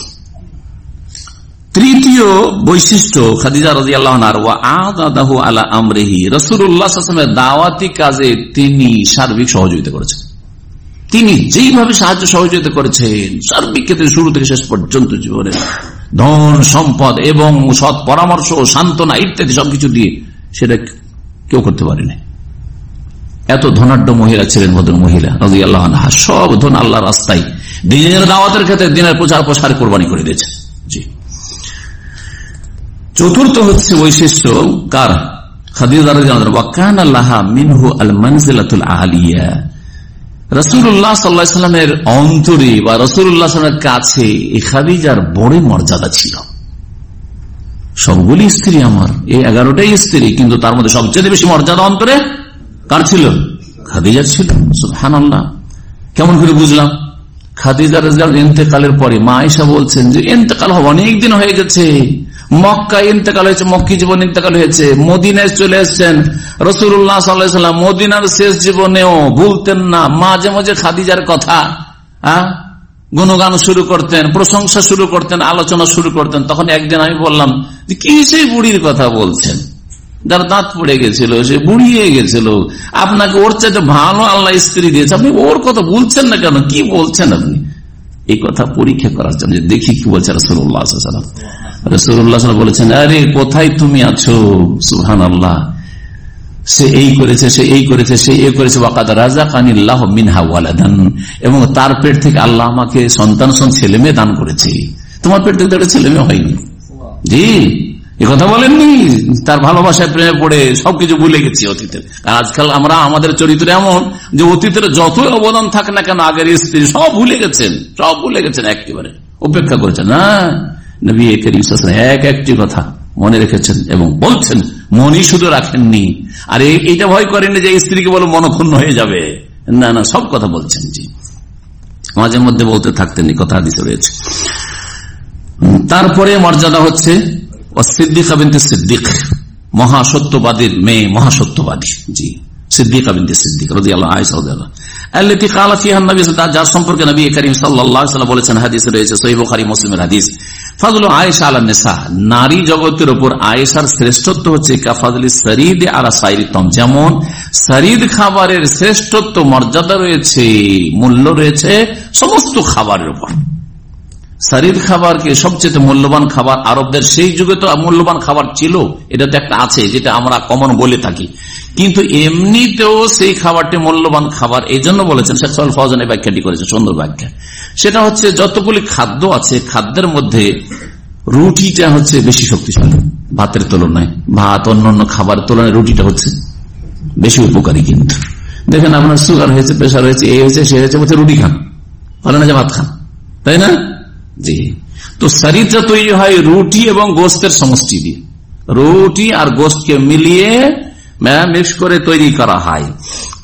তৃতীয় বৈশিষ্ট্য খাদিজা রাদিয়াল্লাহু আনহা ওয়া আদাদাহু আলা আমরিহি, রাসূলুল্লাহ সাল্লাল্লাহু আলাইহি ওয়াসাল্লামের দাওয়াতি কাজে তিনি সার্বিক সহযোগিতা করেছেন। তিনি যেইভাবে সাহায্য সহযোগিতা করেছেন সার্বিক ক্ষেত্রে শুরু থেকে শেষ পর্যন্ত জীবনে ধন সম্পদ এবং সৎ পরামর্শ, সান্ত্বনা ইত্যাদি সবকিছু দিয়ে সেটা কেউ করতে পারেনি। এত ধনাঢ্য মহিলা ছিলেন, ভদ্র মহিলা রাদিয়াল্লাহু আনহা, সব ধন আল্লাহর রাস্তায় দিনের দাওয়াতের ক্ষেত্রে দিনের প্রচার প্রসার কোরবানি করে দিয়েছে। জি। চতুর্থ হচ্ছে বৈশিষ্ট্য কার? খাদিজা রাদিয়াল্লাহু আনহা, ওয়া কানা লাহা মিনহু আল মানজিলাতুল আলিয়া। রাসূলুল্লাহ সাল্লাল্লাহু আলাইহি ওয়াসাল্লামের অন্তরে বা রাসূলুল্লাহ সাল্লাল্লাহু আলাইহি ওয়াসাল্লামের কাছে এই খাদিজার বড় মর্যাদা ছিল। সবগুলি স্ত্রী আমার, এই এগারোটাই স্ত্রী, কিন্তু তার মধ্যে সবচেয়ে বেশি মর্যাদা অন্তরে কার ছিল? খাদিজার ছিল। সুবহানাল্লাহ। কেমন করে বুঝলাম? খাদিজা রাদিয়াল্লাহু আনহা ইন্তেকালের পরে মা আয়েশা বলছেন যে ইন্তেকাল হওয়া অনেক দিন হয়ে গেছে, মক্কায় ইন্তেকাল হয়েছে, মক্কি জীবন ইন্তেকাল হয়েছে, মদিনায় চলে এসেছেন। রাসূলুল্লাহ সাল্লাল্লাহু আলাইহি ওয়াসাল্লাম মদিনার শেষ জীবনেও ভুলতেন না, মাঝে মাঝে খাদিজার কথা গুণগান শুরু করতেন, প্রশংসা শুরু করতেন, আলোচনা শুরু করতেন। তখন একদিন আমি বললাম যে কি সেই বুড়ির কথা বলছেন, যার দাঁত পড়ে গেছিল, সে বুড়িয়ে গেছিল, আপনাকে ওর চাইতে ভালো আল্লাহ স্ত্রী দিয়েছে, আপনি ওর কথা বলছেন না কেন? কি বলছেন আপনি? এই কথা পরীক্ষা করার জন্য দেখি কি বলছে রাসূলুল্লাহ সাল্লাল্লাহু আলাইহি ওয়াসাল্লাম। রাসূলুল্লাহ সাল্লাল্লাহু আলাইহি ওয়াসাল্লাম বলেছেন, আরে কোথায় তুমি আছো? সুবহানাল্লাহ। সে এই করেছে, সে এই করেছে, সে এই করেছে, ওয়াকাদ রাযাকানিল্লাহু মিনহা ওয়ালাদান, এবং তার পেট থেকে আল্লাহ আমাকে সন্তান সন ছেলে মেয়ে দান করেছে। তোমার পেট থেকে একটা ছেলে মেয়ে হয়নি। জি, এ কথা বলেননি? তার ভালোবাসায় প্রেমে পড়ে সবকিছু ভুলে গেছি অতীতের। আজকাল আমরা আমাদের চরিত্র এমন যে অতীতের যত অবদান থাকে না কেন আগের স্ত্রী সব ভুলে গেছেন, সব ভুলে গেছেন, একেবারে উপেক্ষা করেছেন। না, নবী করিম সাল্লাল্লাহু আলাইহি ওয়াসাল্লাম এক একটি কথা মনে রেখেছেন এবং বলছেন, মনই শুধু রাখেননি। আর এইটা ভয় করেননি যে স্ত্রীকে বলো মনক্ষুণ্ণ হয়ে যাবে, না না, সব কথা বলছেন। জি, মাঝে মধ্যে বলতে থাকতেন, কথা হাদিসে রয়েছে। তারপরে মর্যাদা হচ্ছে সিদ্দিকা বিনতে সিদ্দিক, মহাসত্যবাদীর মেয়ে, মহাসত্যবাদী। জি, সিদ্দিকা বিনতে সিদ্দিক রাদিয়াল্লাহু আনহা রাদিয়াল্লাহু আল্লাতী ক্বালা ফিহা নবী, যার সম্পর্কে নবী করিম সাল্লাল্লাহু আলাইহি ওয়াসাল্লাম বলেছেন, হাদিসে রয়েছে সহিহ বুখারী মুসলিমের হাদিস, ফাযলু আয়েশা আলা নিসা, নারী জগতের উপর আয়েশার শ্রেষ্ঠত্ব হচ্ছে কাফাযলি সরিদ আলা সাইরি তম, যেমন সরিদ খাবারের শ্রেষ্ঠত্ব মর্যাদা রয়েছে, মূল্য রয়েছে সমস্ত খাবারের উপর। সরিদ খাবারকে সবচেয়ে মূল্যবান খাবার, আরবদের সেই যুগে তো মূল্যবান খাবার ছিল, এটা তো একটা আছে যেটা আমরা কমন বলে থাকি, কিন্তু এমনিতেও সেই খাবারটি মূল্যবান খাবার। এই জন্য বলেছেন শেখ সালেহ ফাওজান এই ব্যাখ্যাটি করেছে, সুন্দর ব্যাখ্যা। সেটা হচ্ছে যতগুলি খাদ্য আছে, খাদ্যের মধ্যে রুটিটা হচ্ছে বেশি শক্তিশালী ভাতের তুলনায়। ভাত অন্যান্য খাবার তুলনায় রুটিটা হচ্ছে বেশি উপকারী। কিন্তু দেখেন আপনার সুগার হয়েছে, প্রেশার হয়েছে, এই হয়েছে, সে হয়েছে, বলছে রুটি খান, বলে না যে ভাত খান, তাই না? জি। তো শরীরটা তৈরি হয় রুটি এবং গোস্তের সমষ্টি দিয়ে, রুটি আর গোস্তকে মিলিয়ে মিক্স করে তৈরি করা হয়।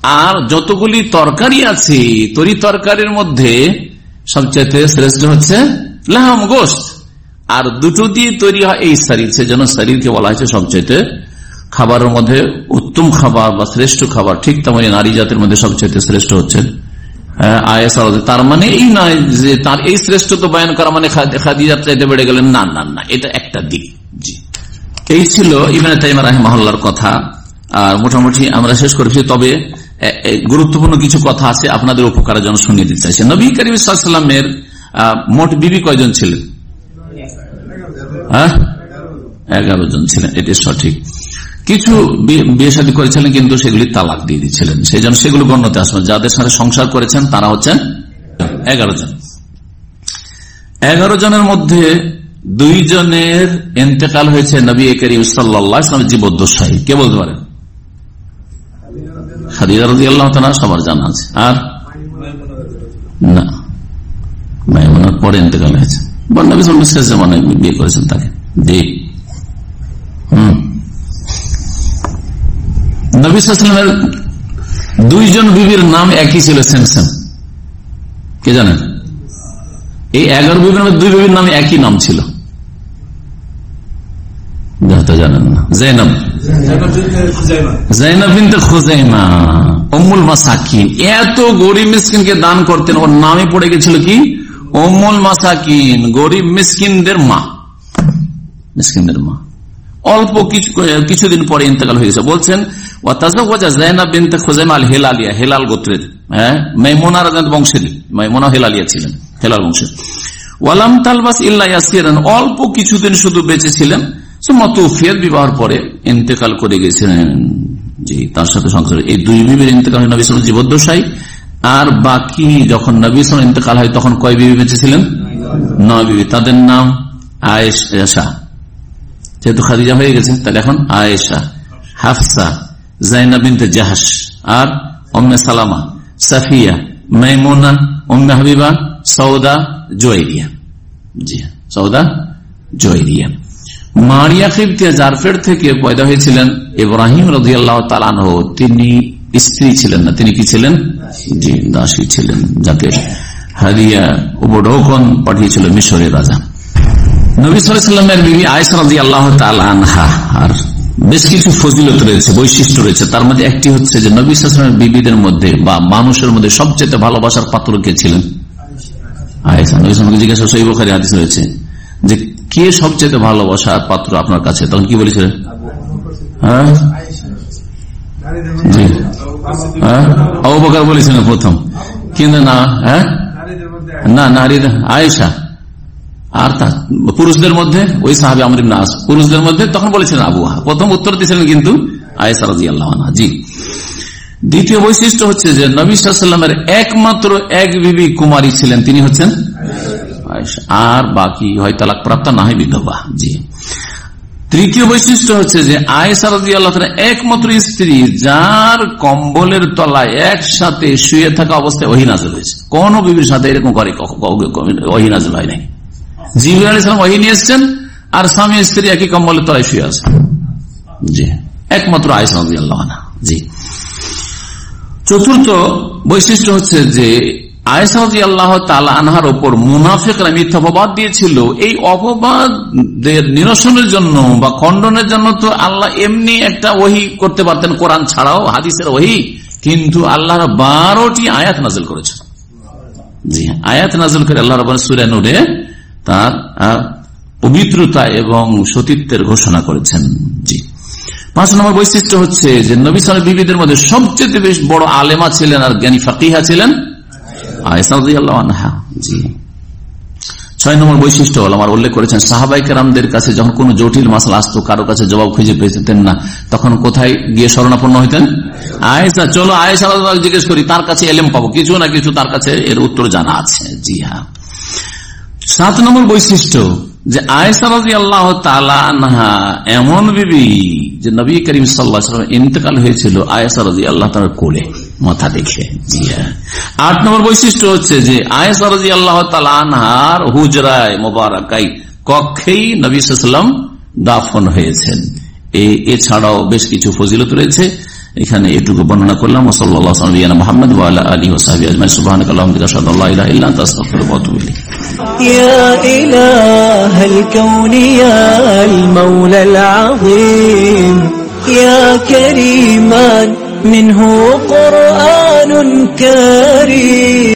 আর যতগুলি তরকারি আছে তরি তরকারির মধ্যে সবচেয়ে শ্রেষ্ঠ হচ্ছে লাহাম, গোশত। আর দুটো দিয়ে তৈরি হয় এই শরীর, সেজন্য শরীরকে বলা হয়েছে সবচেয়ে খাবারের মধ্যে উত্তম খাবার বা শ্রেষ্ঠ খাবার। ঠিক তেমনি নারী জাতির মধ্যে সবচেয়ে শ্রেষ্ঠ হচ্ছে আয়েশা। তার মানে এই নয় যে তার এই শ্রেষ্ঠত্ব বয়ান করা মানে খাদিজার চাইতে বেড়ে গেলেন, না না না, এটা একটা দিক। জি, এই ছিল ইবনে তাইমিয়া রাহিমাহুল্লাহর কথা। আর মোটামুটি আমরা শেষ করেছি, তবে গুরুত্বপূর্ণ কিছু কথা আছে আপনাদের উপকারের জন্য শুনিয়ে দিতে চাইছি। নবী করিম সাল্লাল্লাহু আলাইহি ওয়াসাল্লামের মোট বিবি কয়জন ছিলেন? হ্যাঁ, এগারো জন ছিলেন, এটি সঠিক। কিছু বিয়ে শাদী করেছিলেন কিন্তু সেগুলি তালাক দিয়ে দিচ্ছিলেন, সেই জন্য সেগুলো গণ্যতে আসবে। যাদের সাথে সংসার করেছেন তারা হচ্ছেন এগারো জন। এগারো জনের মধ্যে দুই জনের ইন্তেকাল হয়েছে নবী করিম সাল্লাল্লাহু আলাইহি ওয়াসাল্লামের জীবদ্দশায়। কে বলতে পারেন? খাদিজা রাদিয়াল্লাহু তাআলা সবার জানা আছে। আর না, মাইমুনার পরে ইন্তেকাল হয়েছে, নবী সাল্লাল্লাহু আলাইহি ওয়াসাল্লাম বিয়ে করেছেন তাকে। জি, হম নবী সাল্লাল্লাহু আলাইহি ওয়াসাল্লামের দুইজন বিবির নাম একই ছিল, সেম সেম। কে জানেন? এই এগারো বিবির মধ্যে দুই বিবির নাম একই নাম ছিল, জানেন না? জাইনাব, জাইনাব বিনতে খুজাইমা উম্মুল মাসাকিন। এত গরিব মিসকিনকে দান করতেন, ওর নামে পড়ে গেছিল কি? উম্মুল মাসাকিন, গরিব মিসকিনদের মা, মিসকিনদের মা। অল্প কিছু কিছুদিন পরে ইন্তেকাল হয়ে গেছে। বলছেন জাইনাব বিনতে খুজাইমা আল হেলালিয়া, হেলাল গোত্রের, হ্যাঁ, মাইমুনার বংশের, মাইমুনা হেলালিয়া ছিলেন, হেলাল বংশের। ওয়ালাম তালবাস ইল্লা ইয়াসিরান, অল্প কিছুদিন শুধু বেঁচে ছিলেন। সুমাতুফিয়াত, বিবাহের পরে ইন্তেকাল করে গেছিলেন। জি, তার সাথে সংসার। এই দুই বিবির ইন্তেকাল হয় নবী সাল্লাল্লাহু আলাইহি ওয়াসাল্লাম জীবদ্দশায়। আর বাকি যখন নবী সাল্লাল্লাহু আলাইহি ওয়াসাল্লাম ইন্তেকাল হয় তখন কয় বিবি বেঁচে ছিলেন? নয় বিবি। তাদের নাম আয়েশা, যেহেতু খাদিজা হয়ে গেছে তাহলে এখন আয়েশা, হাফসা, জাইনাব বিনতে জাহাশ, আর উম্মে সালামা, সাফিয়া, মাইমুনা, উম্মে হাবিবা, সৌদা, জুয়াইরিয়া। জি, সৌদা, জুয়াইরিয়া। মারিয়া কিবতিয়া জারফের থেকে পয়দা হয়েছিলেন ইব্রাহিম রাদিয়াল্লাহু তাআলা আনহু। তিনি স্ত্রী ছিলেন না, তিনি কি ছিলেন? জি, দাসী ছিলেন, যাকে হাদিয়া উপঢৌকন পাঠিয়েছিল মিশরের রাজা। নবী সাল্লাল্লাহু আলাইহি ওয়াসাল্লামের বিবি আয়েশা রাদিয়াল্লাহু তাআলা আনহা আর বেশ কিছু ফজিলত রয়েছে, বৈশিষ্ট্য রয়েছে। তার মধ্যে একটি হচ্ছে যে নবী সাল্লাল্লাহু আলাইহি ওয়াসাল্লামের বিবিদের মধ্যে বা মানুষের মধ্যে সবচেয়ে ভালোবাসার পাত্র কে ছিলেন? আয়েশা। নবী সাল্লাল্লাহু আলাইহি ওয়াসাল্লাম জিজ্ঞাসা, সহিহ বুখারী হাদিস রয়েছে যে কে সবচেয়ে ভালোবাসার পাত্র আপনার কাছে? তখন কি বলেছিলেন? হ্যাঁ, জি, হ্যাঁ, আবু বকর বলেছিলেন প্রথম, কিন্তু না, হ্যাঁ, না, নারীদের আয়েশা। আর পুরুষদের মধ্যে ওই সাহাবী আমর ইবনে আস, পুরুষদের মধ্যে তখন বলেছিলেন আবু বকর। প্রথম উত্তর দিয়েছিলেন কিন্তু আয়েশা রাদিয়াল্লাহু আনহা। জি, দ্বিতীয় বৈশিষ্ট্য হচ্ছে যে নবী সাল্লাল্লাহু আলাইহি ওয়াসাল্লামের একমাত্র এক বিবি কুমারী ছিলেন, তিনি হচ্ছেন আয়েশা। আর বাকি হয় তালাক প্রাপ্ত, না হয় বিধবা। জি, তৃতীয় বৈশিষ্ট্য হচ্ছে যে আয়েশা রাদিয়াল্লাহু তাআলা একমাত্র স্ত্রী যার কম্বলের তলায় একসাথে শুয়ে থাকা অবস্থায় ওহী নাযিল হয়েছে। কোন বিবির সাথে এরকম করে ওহী নাযিল হয় নাই। জিবরাইল আলাইহিস সালাম ওহী নিয়ে এসেছেন আর স্বামী স্ত্রী একই কম্বলের তলায় শুয়ে আছে। জি, একমাত্র আয়েশা রাদিয়াল্লাহু আনহা। জি, চতুর্থ বৈশিষ্ট্য হচ্ছে যে আয়েশা রাদিয়াল্লাহু তাআলা আনহার উপর মুনাফিকরা মিথ্যা অপবাদ দিয়েছিল। এই অপবাদের নিরসনের জন্য বা খণ্ডনের জন্য তো আল্লাহ এমনি একটা ওহী করতে পারতেন, কোরআন ছাড়াও হাদিসের ওহী, কিন্তু আল্লাহর বারোটি আয়াত নাযিল করেছেন। জি, আয়াত নাযিল করে আল্লাহ রাব্বুল সূরা নূরে তার পবিত্রতা এবং সতীত্বের ঘোষণা করেছেন। জি, পাঁচ নম্বর বৈশিষ্ট্য হচ্ছে যে নবী সাল্লাল্লাহু আলাইহি ওয়াসাল্লাম বিবিদের মধ্যে সবচেয়ে বেশ বড় আলেমা ছিলেন আর জ্ঞানী ফাকিহা ছিলেন আয়েশা রাদিয়াল্লাহু আনহা। জি, ছয় নম্বর বৈশিষ্ট্য হল, আমার উল্লেখ করেছেন, সাহাবায়ে কেরামদের কাছে যখন কোন জটিল মাসলা আসতো, কারো কাছে জবাব খুঁজে পেতেন না, তখন কোথায় গিয়ে শরণাপন্ন হইতেন? আয়েশা। চলো আয়েশা রাদিয়াল্লাহু আনহা জিজ্ঞেস করি, তার কাছে এলেম পাবো, কিছু না কিছু তার কাছে এর উত্তর জানা আছে। জি হ্যাঁ। সাত নম্বর বৈশিষ্ট্য যে আয়েশা রাদিয়াল্লাহু তাআলা আনহা এমন বিবি যে নবী করিম সাল্লাল্লাহু আলাইহি ওয়াসাল্লাম ইন্তেকাল হয়েছিল আয়েশা রাদিয়াল্লাহু তাআলার কোলে, মাথা দেখে। জি হ্যাঁ। আট নম্বর বৈশিষ্ট্য হচ্ছে যে আয়েশা রাদিয়াল্লাহু তাআলা আনহার হুজরায় মুবারাকায় কক্ষেই নবী সাল্লাল্লাহু আলাইহি ওয়াসাল্লাম দাফন হয়েছেন। এছাড়াও বেশ কিছু ফজিলত রয়েছে। এখানে এটুকু বর্ণনা করলাম। সাল্লাল্লাহু আলাইহি ওয়া সাল্লাম মুহাম্মদ ওয়া আলা আলিহি ওয়া সাহবিহি আজমাইন। সুবহানাকাল্লাহুম্মা ওয়া বিহামদিকা আশহাদু আল্লা ইলাহা ইল্লা আনতা আস্তাগফিরুকা ওয়া আতুবু ইলাইক। ইয়া ইলাহাল কাউনি ইয়াল মাওলাল আযীম ইয়া কারীমান মিনহু কুরআনুন কারীম।